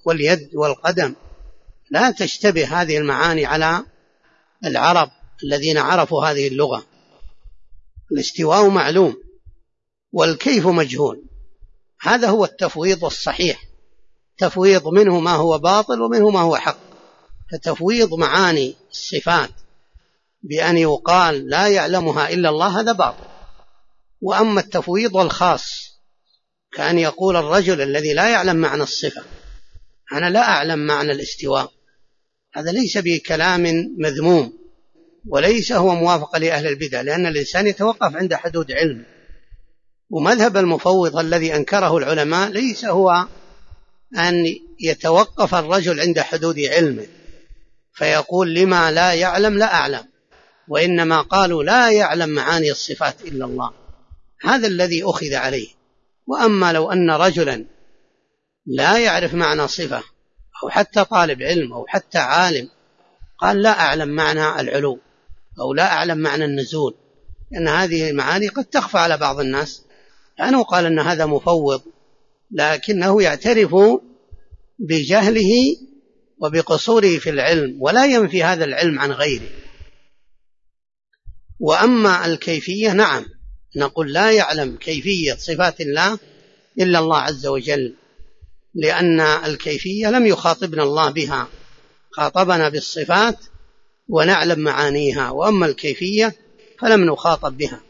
واليد والقدم، لا تشتبه هذه المعاني على العرب الذين عرفوا هذه اللغة. الاستواء معلوم والكيف مجهول، هذا هو التفويض الصحيح، تفويض منه ما هو باطل ومنه ما هو حق. فتفويض معاني الصفات بأن يقال لا يعلمها إلا الله هذا باطل. وأما التفويض الخاص كأن يقول الرجل الذي لا يعلم معنى الصفة أنا لا أعلم معنى الاستواء، هذا ليس بكلام مذموم وليس هو موافق لأهل البدع، لأن الإنسان يتوقف عند حدود علم. ومذهب المفوض الذي أنكره العلماء ليس هو أن يتوقف الرجل عند حدود علمه فيقول لما لا يعلم لا أعلم، وإنما قالوا لا يعلم معاني الصفات إلا الله، هذا الذي أخذ عليه. وأما لو أن رجلا لا يعرف معنى صفة أو حتى طالب علم أو حتى عالم قال لا أعلم معنى العلو أو لا أعلم معنى النزول، لأن هذه المعاني قد تخفى على بعض الناس، لأنه قال أن هذا مفوض لكنه يعترف بجهله وبقصوره في العلم ولا ينفي هذا العلم عن غيره. وأما الكيفية نعم نقول لا يعلم كيفية صفات الله إلا الله عز وجل، لأن الكيفية لم يخاطبنا الله بها، خاطبنا بالصفات ونعلم معانيها، وأما الكيفية فلم نخاطب بها.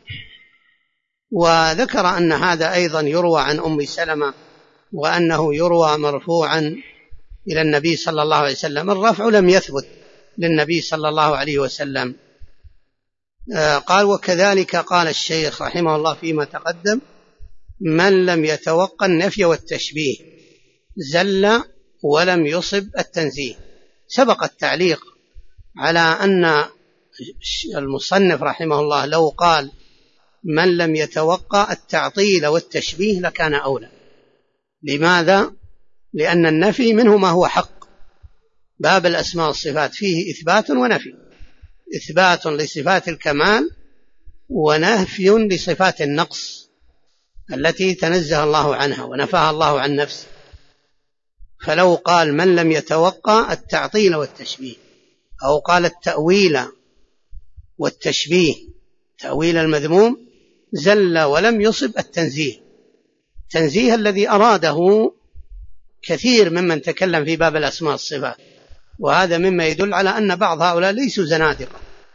وذكر أن هذا أيضا يروى عن أم سلمة، وأنه يروى مرفوعا إلى النبي صلى الله عليه وسلم. الرفع لم يثبت للنبي صلى الله عليه وسلم. قال وكذلك قال الشيخ رحمه الله فيما تقدم من لم يتوقع النفي والتشبيه زل ولم يصب التنزيه. سبق التعليق على أن المصنف رحمه الله لو قال من لم يتوقع التعطيل والتشبيه لكان أولى. لماذا؟ لأن النفي منه ما هو حق. باب الأسماء والصفات فيه إثبات ونفي، إثبات لصفات الكمال ونفي لصفات النقص التي تنزه الله عنها ونفاها الله عن نفسه. فلو قال من لم يتوقع التعطيل والتشبيه أو قال التأويل والتشبيه تأويل المذموم زل ولم يصب التنزيه، تنزيه الذي أراده كثير ممن تكلم في باب الأسماء والصفات. وهذا مما يدل على أن بعض هؤلاء ليسوا زنادقة،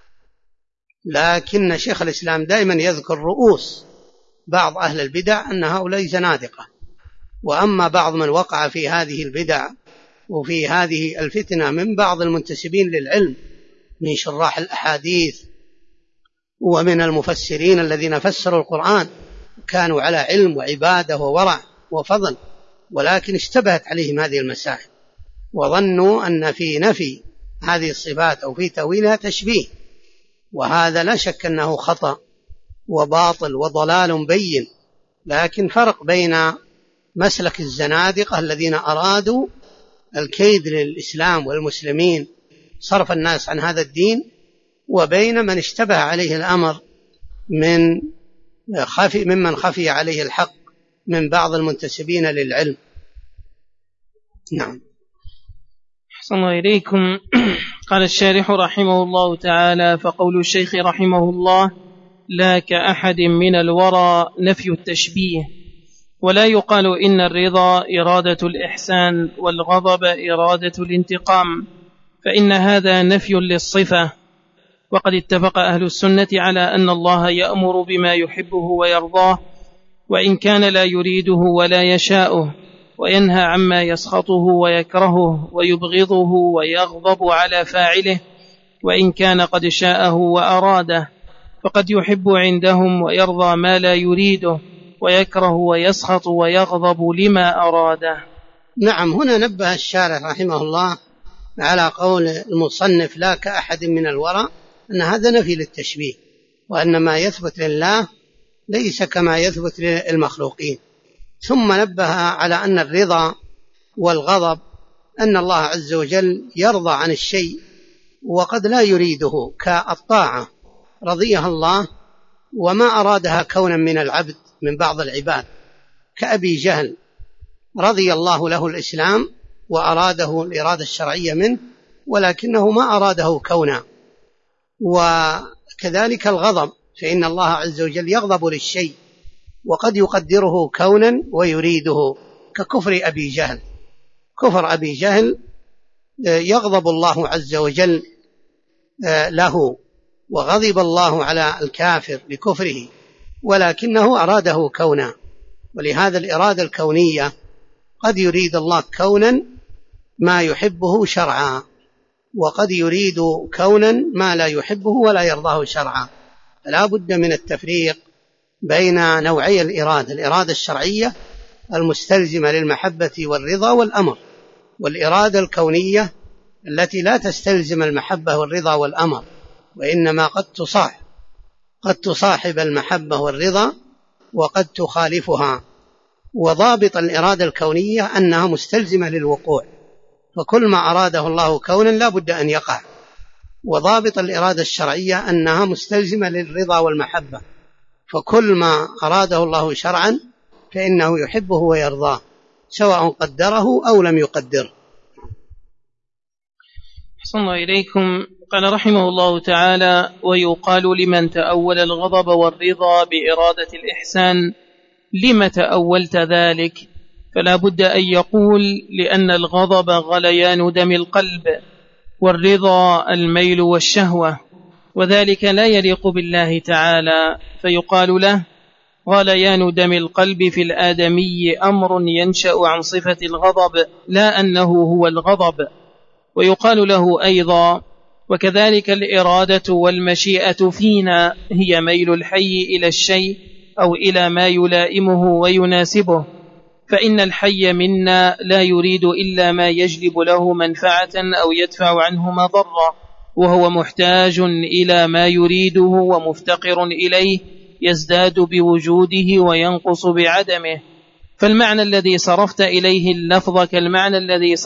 لكن شيخ الإسلام دائما يذكر رؤوس بعض أهل البدع أن هؤلاء زنادقة. وأما بعض من وقع في هذه البدع وفي هذه الفتنة من بعض المنتسبين للعلم من شراح الأحاديث ومن المفسرين الذين فسروا القرآن كانوا على علم وعبادة وورع وفضل، ولكن اشتبهت عليهم هذه المسائل وظنوا أن في نفي هذه الصفات أو في تأويلها تشبيه، وهذا لا شك أنه خطأ وباطل وضلال بين. لكن فرق بين مسلك الزنادقة الذين أرادوا الكيد للإسلام والمسلمين صرف الناس عن هذا الدين، وبين من اشتبه عليه الأمر ممن خفي عليه الحق من بعض المنتسبين للعلم. نعم. أحسن إليكم. قال الشارح رحمه الله تعالى فقول الشيخ رحمه الله لا كأحد من الورى نفي التشبيه، ولا يقال إن الرضا إرادة الإحسان والغضب إرادة الانتقام، فإن هذا نفي للصفة. وقد اتفق أهل السنة على أن الله يأمر بما يحبه ويرضاه وإن كان لا يريده ولا يشاؤه، وينهى عما يسخطه ويكرهه ويبغضه ويغضب على فاعله وإن كان قد شاءه وأراده، فقد يحب عندهم ويرضى ما لا يريده ويكره ويسخط ويغضب لما أراده. نعم. هنا نبه الشارح رحمه الله على قول المصنف لا كأحد من الورى أن هذا نفي للتشبيه، وأن ما يثبت لله ليس كما يثبت للمخلوقين. ثم نبه على أن الرضا والغضب أن الله عز وجل يرضى عن الشيء وقد لا يريده، كالطاعة رضيها الله وما أرادها كونا من العبد من بعض العباد، كأبي جهل رضي الله له الإسلام وأراده الإرادة الشرعية منه، ولكنه ما أراده كونا. وكذلك الغضب، فإن الله عز وجل يغضب للشيء وقد يقدره كونا ويريده، ككفر أبي جهل. كفر أبي جهل يغضب الله عز وجل له، وغضب الله على الكافر لكفره، ولكنه أراده كونا. ولهذا الإرادة الكونية قد يريد الله كونا ما يحبه شرعا، وقد يريد كونا ما لا يحبه ولا يرضاه شرعا. فلا بد من التفريق بين نوعي الإرادة الشرعية المستلزمة للمحبة والرضا والأمر، والإرادة الكونية التي لا تستلزم المحبة والرضا والأمر، وإنما قد تصاحب المحبة والرضا وقد تخالفها. وضابط الإرادة الكونية أنها مستلزمة للوقوع، فكل ما أراده الله كونا لا بد أن يقع. وضابط الإرادة الشرعية أنها مستلزمة للرضا والمحبة، فكل ما أراده الله شرعا فإنه يحبه ويرضاه، سواء قدره أو لم يقدره. أحسن الله إليكم. قال رحمه الله تعالى: ويقال لمن تأول الغضب والرضا بإرادة الإحسان: لم تأولت ذلك؟ فلا بد أن يقول: لأن الغضب غليان دم القلب، والرضا الميل والشهوة، وذلك لا يليق بالله تعالى، فيقال له: غليان دم القلب في الآدمي أمر ينشأ عن صفة الغضب لا أنه هو الغضب. ويقال له أيضا: وكذلك الإرادة والمشيئة فينا هي ميل الحي إلى الشيء أو إلى ما يلائمه ويناسبه، فإن الحي منا لا يريد إلا ما يجلب له منفعة أو يدفع عنه مضرة، وهو محتاج إلى ما يريده ومفتقر إليه، يزداد بوجوده وينقص بعدمه. فالمعنى الذي صرفت إليه اللفظ كالمعنى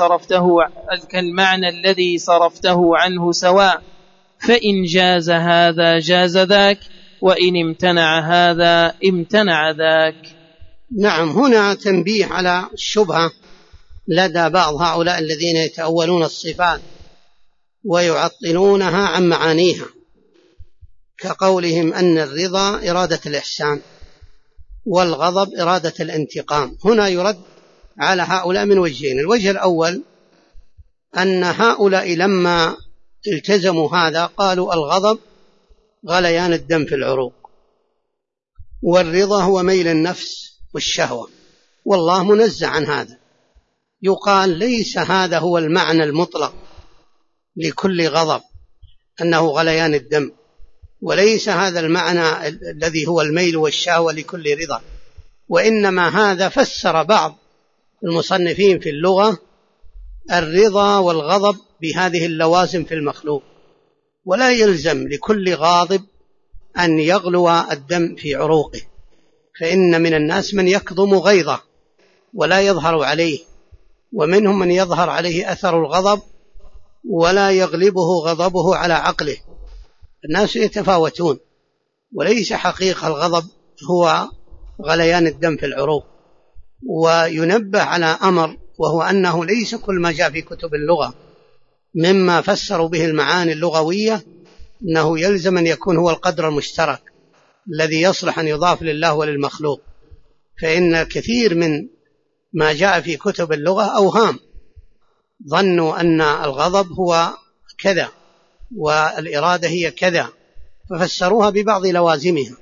الذي صرفته عنه سواء، فإن جاز هذا جاز ذاك، وإن امتنع هذا امتنع ذاك. نعم، هنا تنبيه على الشبهة لدى بعض هؤلاء الذين يتأولون الصفات ويعطلونها عن معانيها، كقولهم أن الرضا إرادة الإحسان والغضب إرادة الانتقام. هنا يرد على هؤلاء من وجهين: الوجه الأول أن هؤلاء لما التزموا هذا قالوا الغضب غليان الدم في العروق، والرضا هو ميل النفس والشهوة، والله منزه عن هذا. يقال ليس هذا هو المعنى المطلق لكل غضب أنه غليان الدم، وليس هذا المعنى الذي هو الميل والشهوة لكل رضا، وإنما هذا فسر بعض المصنفين في اللغة الرضا والغضب بهذه اللوازم في المخلوق، ولا يلزم لكل غاضب أن يغلو الدم في عروقه، فإن من الناس من يكظم غيظه ولا يظهر عليه، ومنهم من يظهر عليه أثر الغضب ولا يغلبه غضبه على عقله. الناس يتفاوتون، وليس حقيقة الغضب هو غليان الدم في العروق. وينبه على أمر، وهو أنه ليس كل ما جاء في كتب اللغة مما فسروا به المعاني اللغوية أنه يلزم أن يكون هو القدر المشترك الذي يصلح أن يضاف لله وللمخلوق، فإن كثير من ما جاء في كتب اللغة أوهام، ظنوا أن الغضب هو كذا والإرادة هي كذا، ففسروها ببعض لوازمها،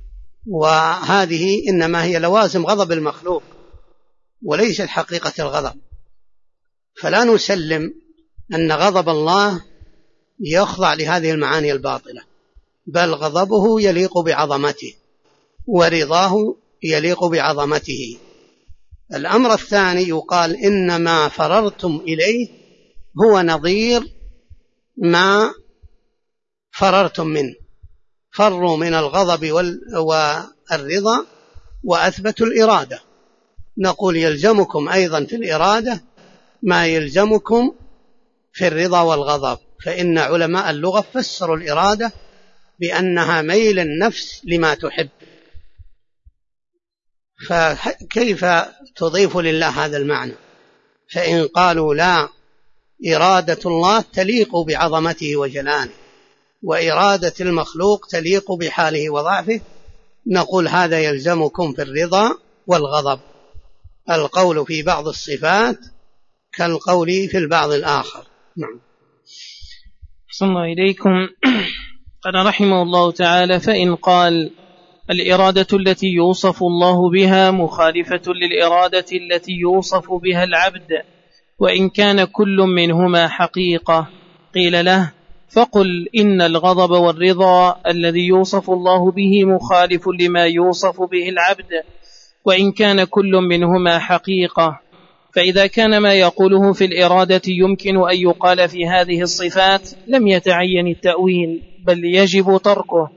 وهذه إنما هي لوازم غضب المخلوق وليست حقيقة الغضب. فلا نسلم أن غضب الله يخضع لهذه المعاني الباطلة، بل غضبه يليق بعظمته ورضاه يليق بعظمته. الأمر الثاني يقال إنما فررتم إليه هو نظير ما فررتم منه، فروا من الغضب والرضا وأثبتوا الإرادة. نقول يلزمكم أيضا في الإرادة ما يلزمكم في الرضا والغضب، فإن علماء اللغة فسروا الإرادة بأنها ميل النفس لما تحب، فكيف تضيف لله هذا المعنى؟ فإن قالوا لا، إرادة الله تليق بعظمته وجلاله، وإرادة المخلوق تليق بحاله وضعفه، نقول هذا يلزمكم في الرضا والغضب. القول في بعض الصفات كالقول في البعض الآخر. نعم. أحسن الله إليكم. قال رحمه الله تعالى: فإن قال الإرادة التي يوصف الله بها مخالفة للإرادة التي يوصف بها العبد، وإن كان كل منهما حقيقة، قيل له: فقل إن الغضب والرضا الذي يوصف الله به مخالف لما يوصف به العبد، وإن كان كل منهما حقيقة. فإذا كان ما يقوله في الإرادة يمكن أن يقال في هذه الصفات لم يتعين التأويل، بل يجب تركه،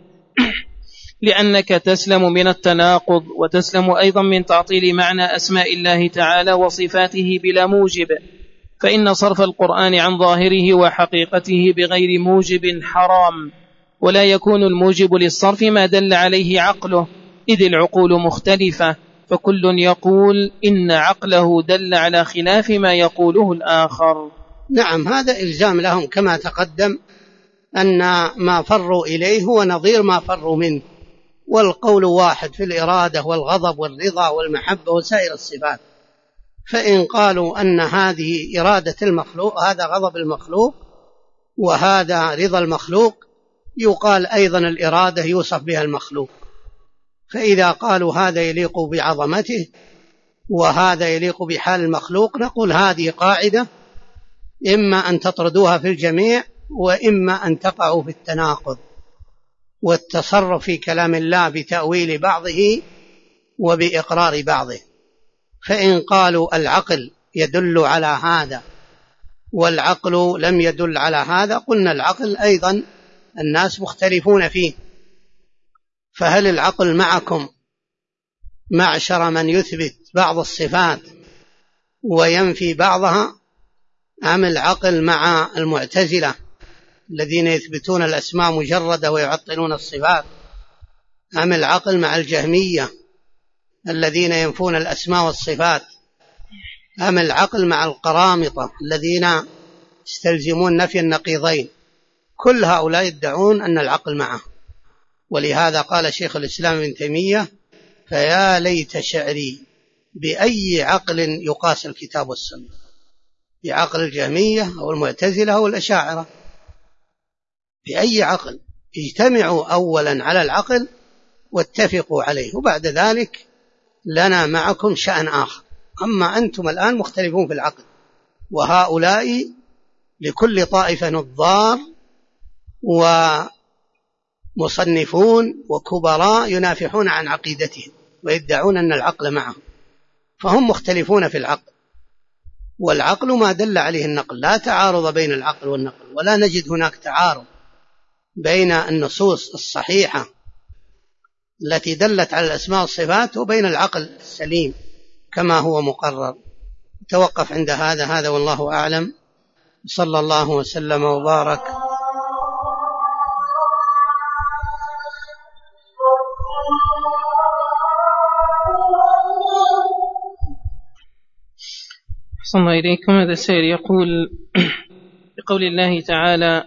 لأنك تسلم من التناقض، وتسلم أيضا من تعطيل معنى أسماء الله تعالى وصفاته بلا موجب. فإن صرف القرآن عن ظاهره وحقيقته بغير موجب حرام، ولا يكون الموجب للصرف ما دل عليه عقله، إذ العقول مختلفة، فكل يقول إن عقله دل على خلاف ما يقوله الآخر. نعم، هذا إلزام لهم كما تقدم أن ما فروا إليه هو نظير ما فروا منه، والقول واحد في الإرادة والغضب والرضا والمحبة وسائر الصفات. فإن قالوا أن هذه إرادة المخلوق، هذا غضب المخلوق وهذا رضا المخلوق، يقال أيضا الإرادة يوصف بها المخلوق. فإذا قالوا هذا يليق بعظمته وهذا يليق بحال المخلوق، نقول هذه قاعدة إما أن تطردوها في الجميع، وإما أن تقعوا في التناقض والتصرف في كلام الله بتأويل بعضه وبإقرار بعضه. فإن قالوا العقل يدل على هذا والعقل لم يدل على هذا، قلنا العقل أيضا الناس مختلفون فيه، فهل العقل معكم معشر من يثبت بعض الصفات وينفي بعضها، أم العقل مع المعتزلة الذين يثبتون الأسماء مجردة ويعطلون الصفات، أم العقل مع الجهمية الذين ينفون الأسماء والصفات، أم العقل مع القرامطة الذين يستلزمون نفي النقيضين؟ كل هؤلاء يدعون أن العقل معه. ولهذا قال شيخ الإسلام ابن تيمية: فيا ليت شعري بأي عقل يقاس الكتاب والسنة، بعقل الجهمية أو المعتزلة أو الأشاعرة، بأي عقل؟ اجتمعوا أولا على العقل واتفقوا عليه، وبعد ذلك لنا معكم شأن آخر. أما أنتم الآن مختلفون في العقل، وهؤلاء لكل طائفة نظار ومصنفون وكبراء ينافحون عن عقيدتهم ويدعون أن العقل معهم، فهم مختلفون في العقل. والعقل ما دل عليه النقل، لا تعارض بين العقل والنقل، ولا نجد هناك تعارض بين النصوص الصحيحة التي دلت على الأسماء والصفات وبين العقل السليم كما هو مقرر. توقف عند هذا والله أعلم. صلى الله وسلم وبارك. أحسن الله إليكم. هذا السائل يقول: بقول الله تعالى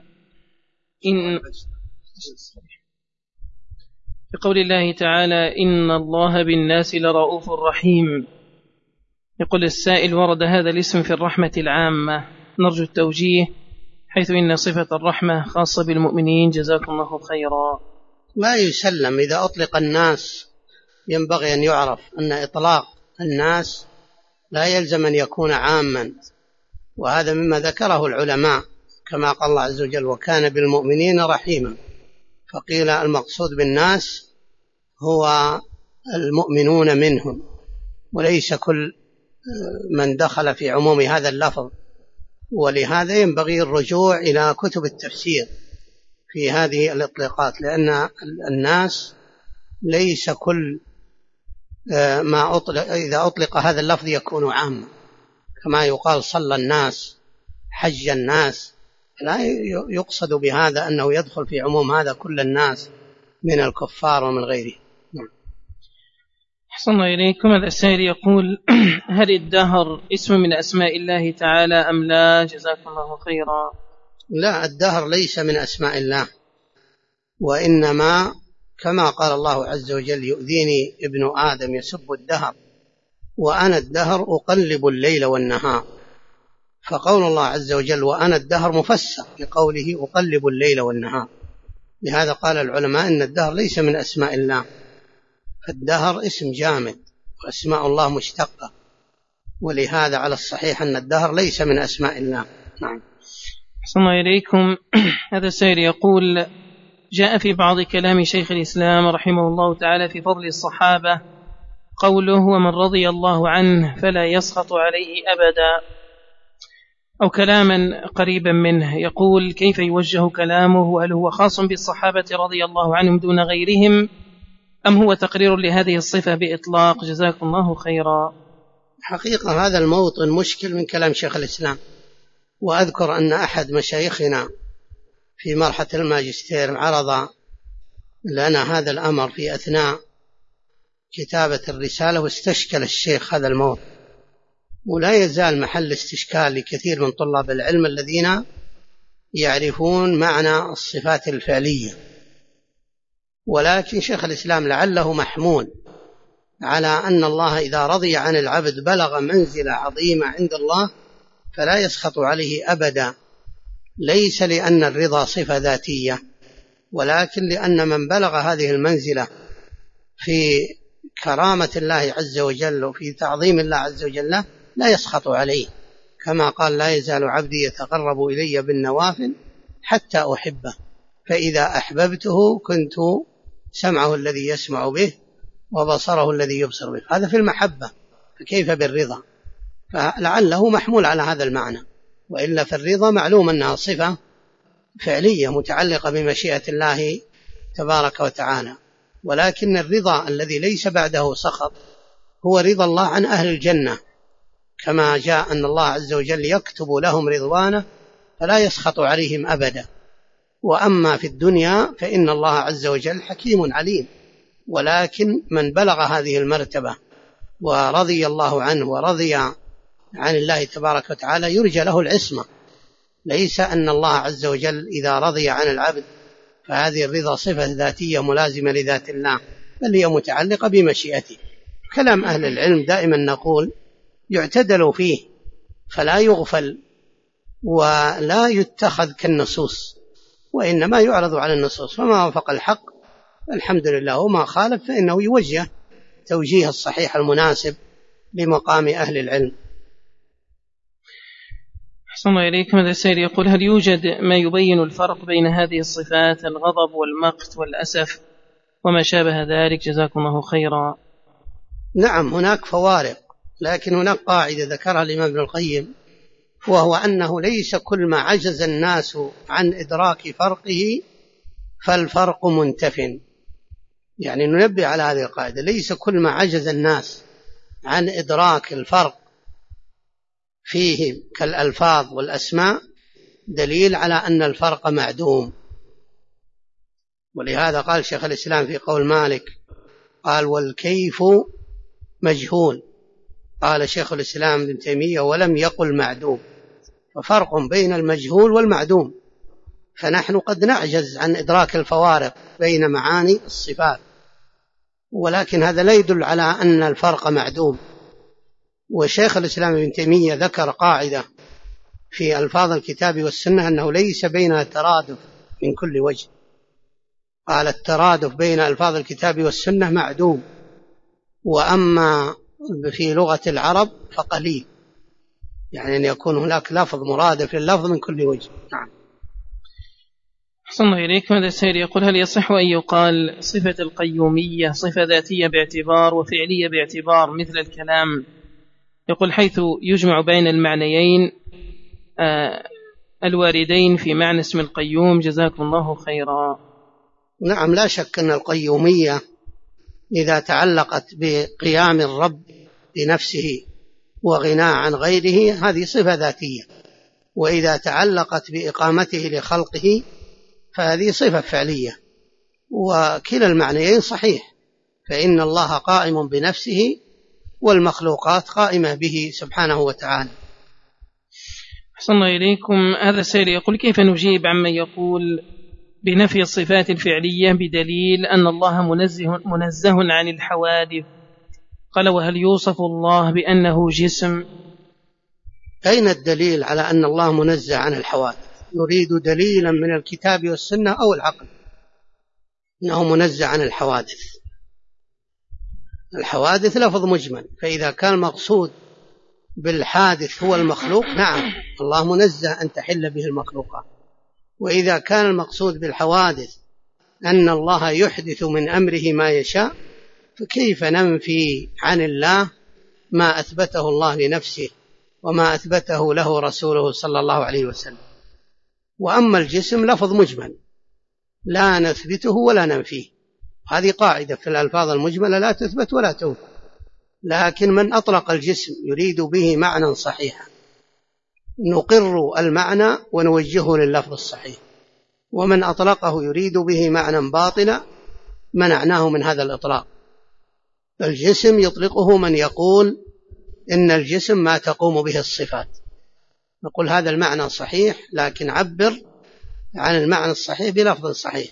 إن الله بالناس لرؤوف رحيم، يقول السائل: ورد هذا الاسم في الرحمة العامة، نرجو التوجيه، حيث إن صفة الرحمة خاصة بالمؤمنين، جزاكم الله خيرا. ما يسلم إذا أطلق الناس، ينبغي أن يعرف أن إطلاق الناس لا يلزم أن يكون عاما، وهذا مما ذكره العلماء، كما قال الله عز وجل: وكان بالمؤمنين رحيما. فقيل المقصود بالناس هو المؤمنون منهم، وليس كل من دخل في عموم هذا اللفظ. ولهذا ينبغي الرجوع إلى كتب التفسير في هذه الإطلاقات، لأن الناس ليس كل ما أطلق، إذا أطلق هذا اللفظ يكون عاما، كما يقال صلى الناس، حج الناس، لا يقصد بهذا أنه يدخل في عموم هذا كل الناس من الكفار ومن غيره. أحسن الله إليكم. هذا السائل يقول: هل الدهر اسم من أسماء الله تعالى أم لا؟ جزاكم الله خيرا. لا، الدهر ليس من أسماء الله، وإنما كما قال الله عز وجل: يؤذيني ابن آدم يسب الدهر وأنا الدهر أقلب الليل والنهار. فقول الله عز وجل وأنا الدهر مفسر بقوله أقلب الليل والنهار. لهذا قال العلماء إن الدهر ليس من أسماء الله، فالدهر اسم جامد وأسماء الله مشتقة، ولهذا على الصحيح أن الدهر ليس من أسماء الله. نعم. أحسن الله إليكم. هذا السائل يقول: جاء في بعض كلام شيخ الإسلام رحمه الله تعالى في فضل الصحابة قوله: ومن رضي الله عنه فلا يسخط عليه أبدا، أو كلاما قريبا منه. يقول: كيف يوجه كلامه؟ هل هو خاص بالصحابة رضي الله عنهم دون غيرهم، أم هو تقرير لهذه الصفة بإطلاق؟ جزاكم الله خيرا. حقيقة هذا الموطن مشكل من كلام شيخ الإسلام. وأذكر أن أحد مشايخنا في مرحلة الماجستير عرض لنا هذا الأمر في أثناء كتابة الرسالة، واستشكل الشيخ هذا الموضوع، ولا يزال محل استشكال لكثير من طلاب العلم الذين يعرفون معنى الصفات الفعلية. ولكن شيخ الإسلام لعله محمول على أن الله إذا رضي عن العبد بلغ منزلة عظيمة عند الله فلا يسخط عليه أبدا، ليس لأن الرضا صفة ذاتية، ولكن لأن من بلغ هذه المنزلة في كرامة الله عز وجل وفي تعظيم الله عز وجل لا يسخط عليه، كما قال: لا يزال عبدي يتقرب إلي بالنوافل حتى أحبه، فإذا أحببته كنت سمعه الذي يسمع به وبصره الذي يبصر به. هذا في المحبة، فكيف بالرضا؟ فلعله محمول على هذا المعنى، وإلا فالرضا معلوم أنها صفة فعلية متعلقة بمشيئة الله تبارك وتعالى. ولكن الرضا الذي ليس بعده سخط هو رضا الله عن أهل الجنة، كما جاء أن الله عز وجل يكتب لهم رضوانه فلا يسخط عليهم أبدا. وأما في الدنيا فإن الله عز وجل حكيم عليم، ولكن من بلغ هذه المرتبة ورضي الله عنه ورضي عن الله تبارك وتعالى يرجى له العصمة. ليس أن الله عز وجل إذا رضي عن العبد فهذه الرضا صفة ذاتية ملازمة لذات الله، بل هي متعلقة بمشيئته. كلام أهل العلم دائما نقول يعتدل فيه فلا يغفل ولا يتخذ كالنصوص، وإنما يعرض على النصوص، فما وافق الحق الحمد لله، وما خالف فإنه يوجه توجيه الصحيح المناسب لمقام أهل العلم. أحسن الله إليكم. هذا السائل يقول: هل يوجد ما يبين الفرق بين هذه الصفات، الغضب والمقت والأسف وما شابه ذلك؟ جزاكم الله خيرا. نعم، هناك فوارق، لكن هناك قاعدة ذكرها الإمام ابن القيم، وهو أنه ليس كل ما عجز الناس عن إدراك فرقه فالفرق منتف. يعني ننبه على هذه القاعدة: ليس كل ما عجز الناس عن إدراك الفرق فيه كالألفاظ والأسماء دليل على أن الفرق معدوم. ولهذا قال شيخ الإسلام في قول مالك، قال: والكيف مجهول. قال شيخ الإسلام ابن تيمية: ولم يقل معدوم. ففرق بين المجهول والمعدوم، فنحن قد نعجز عن إدراك الفوارق بين معاني الصفات، ولكن هذا لا يدل على أن الفرق معدوم. وشيخ الإسلام ابن تيمية ذكر قاعدة في ألفاظ الكتاب والسنة أنه ليس بينها ترادف من كل وجه. قال: الترادف بين ألفاظ الكتاب والسنة معدوم، وأما في لغة العرب فقليل، يعني أن يكون هناك لفظ مرادف لللفظ من كل وجه. نعم. أحسن الله إليكم. هذا السائل يقول: هل يصح أن يقال صفة القيومية صفة ذاتية باعتبار وفعلية باعتبار مثل الكلام؟ يقول: حيث يجمع بين المعنيين الواردين في معنى اسم القيوم. جزاكم الله خيرا. نعم، لا شك أن القيومية إذا تعلقت بقيام الرب بنفسه وغناء عن غيره هذه صفة ذاتية، وإذا تعلقت بإقامته لخلقه فهذه صفة فعلية، وكلا المعنيين صحيح، فإن الله قائم بنفسه والمخلوقات قائمة به سبحانه وتعالى. أحسن الله إليكم. هذا السائل يقول: كيف نجيب عمن يقول بنفي الصفات الفعلية بدليل أن الله منزه عن الحوادث؟ قال: وهل يوصف الله بأنه جسم؟ أين الدليل على أن الله منزه عن الحوادث؟ يريد دليلا من الكتاب والسنة أو العقل أنه منزه عن الحوادث. الحوادث لفظ مجمل، فإذا كان المقصود بالحادث هو المخلوق، نعم الله منزه أن تحل به المخلوقات. وإذا كان المقصود بالحوادث أن الله يحدث من أمره ما يشاء، فكيف ننفي عن الله ما أثبته الله لنفسه وما أثبته له رسوله صلى الله عليه وسلم؟ وأما الجسم لفظ مجمل لا نثبته ولا ننفيه، هذه قاعدة في الألفاظ المجملة لا تثبت ولا تنفى. لكن من أطلق الجسم يريد به معنى صحيحا نقر المعنى ونوجهه لللفظ الصحيح، ومن أطلقه يريد به معنى باطلا منعناه من هذا الإطلاق. الجسم يطلقه من يقول إن الجسم ما تقوم به الصفات، نقول هذا المعنى صحيح، لكن عبر عن المعنى الصحيح بلفظ صحيح.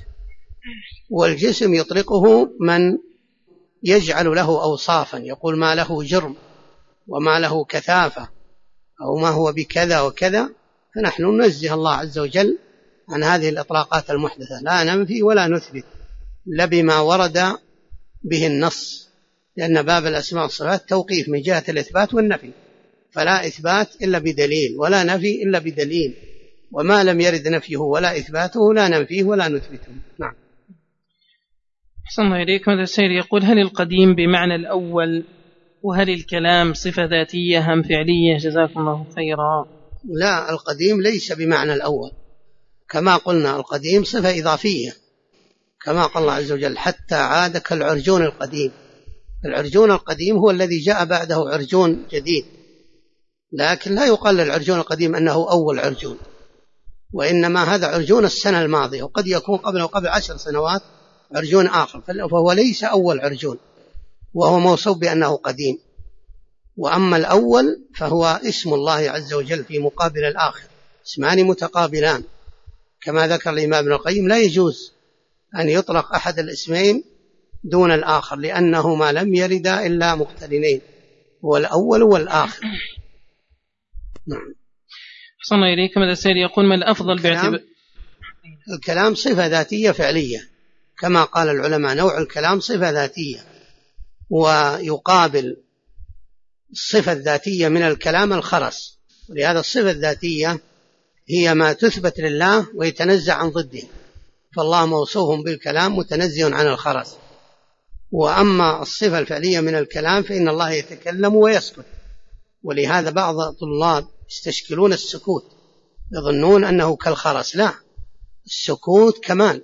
والجسم يطلقه من يجعل له أوصافا، يقول ما له جرم وما له كثافة أو ما هو بكذا وكذا، فنحن ننزه الله عز وجل عن هذه الإطلاقات المحدثة، لا ننفي ولا نثبت إلا بما ورد به النص، لأن باب الأسماء والصفات توقيف من جهة الإثبات والنفي، فلا إثبات إلا بدليل ولا نفي إلا بدليل، وما لم يرد نفيه ولا إثباته لا ننفيه ولا نثبته. نعم. أحسن الله إليكم. هذا السائل يقول: هل القديم بمعنى الأول؟ وهل الكلام صفة ذاتية أم فعلية؟ جزاكم الله خيرا. لا، القديم ليس بمعنى الأول، كما قلنا القديم صفة إضافية، كما قال الله عز وجل: حتى عاد كالعرجون القديم. العرجون القديم هو الذي جاء بعده عرجون جديد، لكن لا يقال للعرجون القديم أنه أول عرجون، وإنما هذا عرجون السنة الماضية، وقد يكون قبل 10 سنوات عرجون آخر، فهو ليس أول عرجون، وهو موصوف بأنه قديم. وأما الأول فهو اسم الله عز وجل في مقابل الآخر، اسمان متقابلان، كما ذكر الإمام ابن القيم: لا يجوز أن يطلق أحد الاسمين دون الآخر، لأنهما لم يردا إلا مقترنين، هو الأول والآخر. نعم. أحسن الله إليكم. هذا السائل يقول: ما الأفضل باعتبار الكلام صفة ذاتية فعلية، كما قال العلماء نوع الكلام صفة ذاتية، ويقابل الصفة الذاتية من الكلام الخرس، ولهذا الصفة الذاتية هي ما تثبت لله ويتنزع عن ضده، فالله موصوف بالكلام متنزه عن الخرس. وأما الصفة الفعلية من الكلام فإن الله يتكلم ويسكت، ولهذا بعض الطلاب يستشكلون السكوت، يظنون أنه كالخرس، لا، السكوت كمال.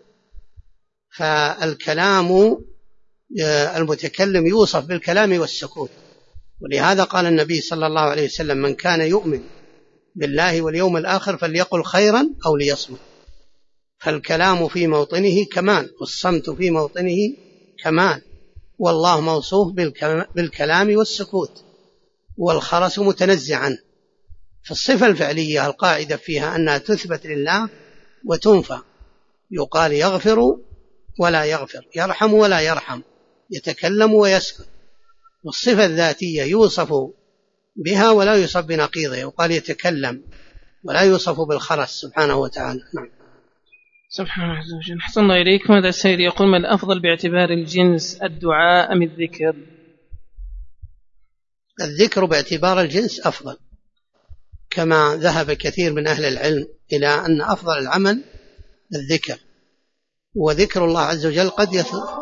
فالكلام المتكلم يوصف بالكلام والسكوت، ولهذا قال النبي صلى الله عليه وسلم: من كان يؤمن بالله واليوم الآخر فليقل خيرا أو ليصمت. فالكلام في موطنه كمال، والصمت في موطنه كمال، والله موصوف بالكلام والسكوت، والخرس متنزع عنه. فالصفة الفعلية القاعدة فيها أنها تثبت لله وتنفى، يقال يغفر ولا يغفر، يرحم ولا يرحم، يتكلم ويسكت. والصفة الذاتية يوصف بها ولا يوصف بنقيضه، يقال يتكلم ولا يوصف بالخرس سبحانه وتعالى. نعم. سبحانه وتعالى. أحسن الله إليكم. هذا السائل يقول: ما الأفضل باعتبار الجنس، الدعاء أم الذكر؟ الذكر باعتبار الجنس أفضل، كما ذهب كثير من أهل العلم إلى أن أفضل العمل الذكر. وذكر الله عز وجل قد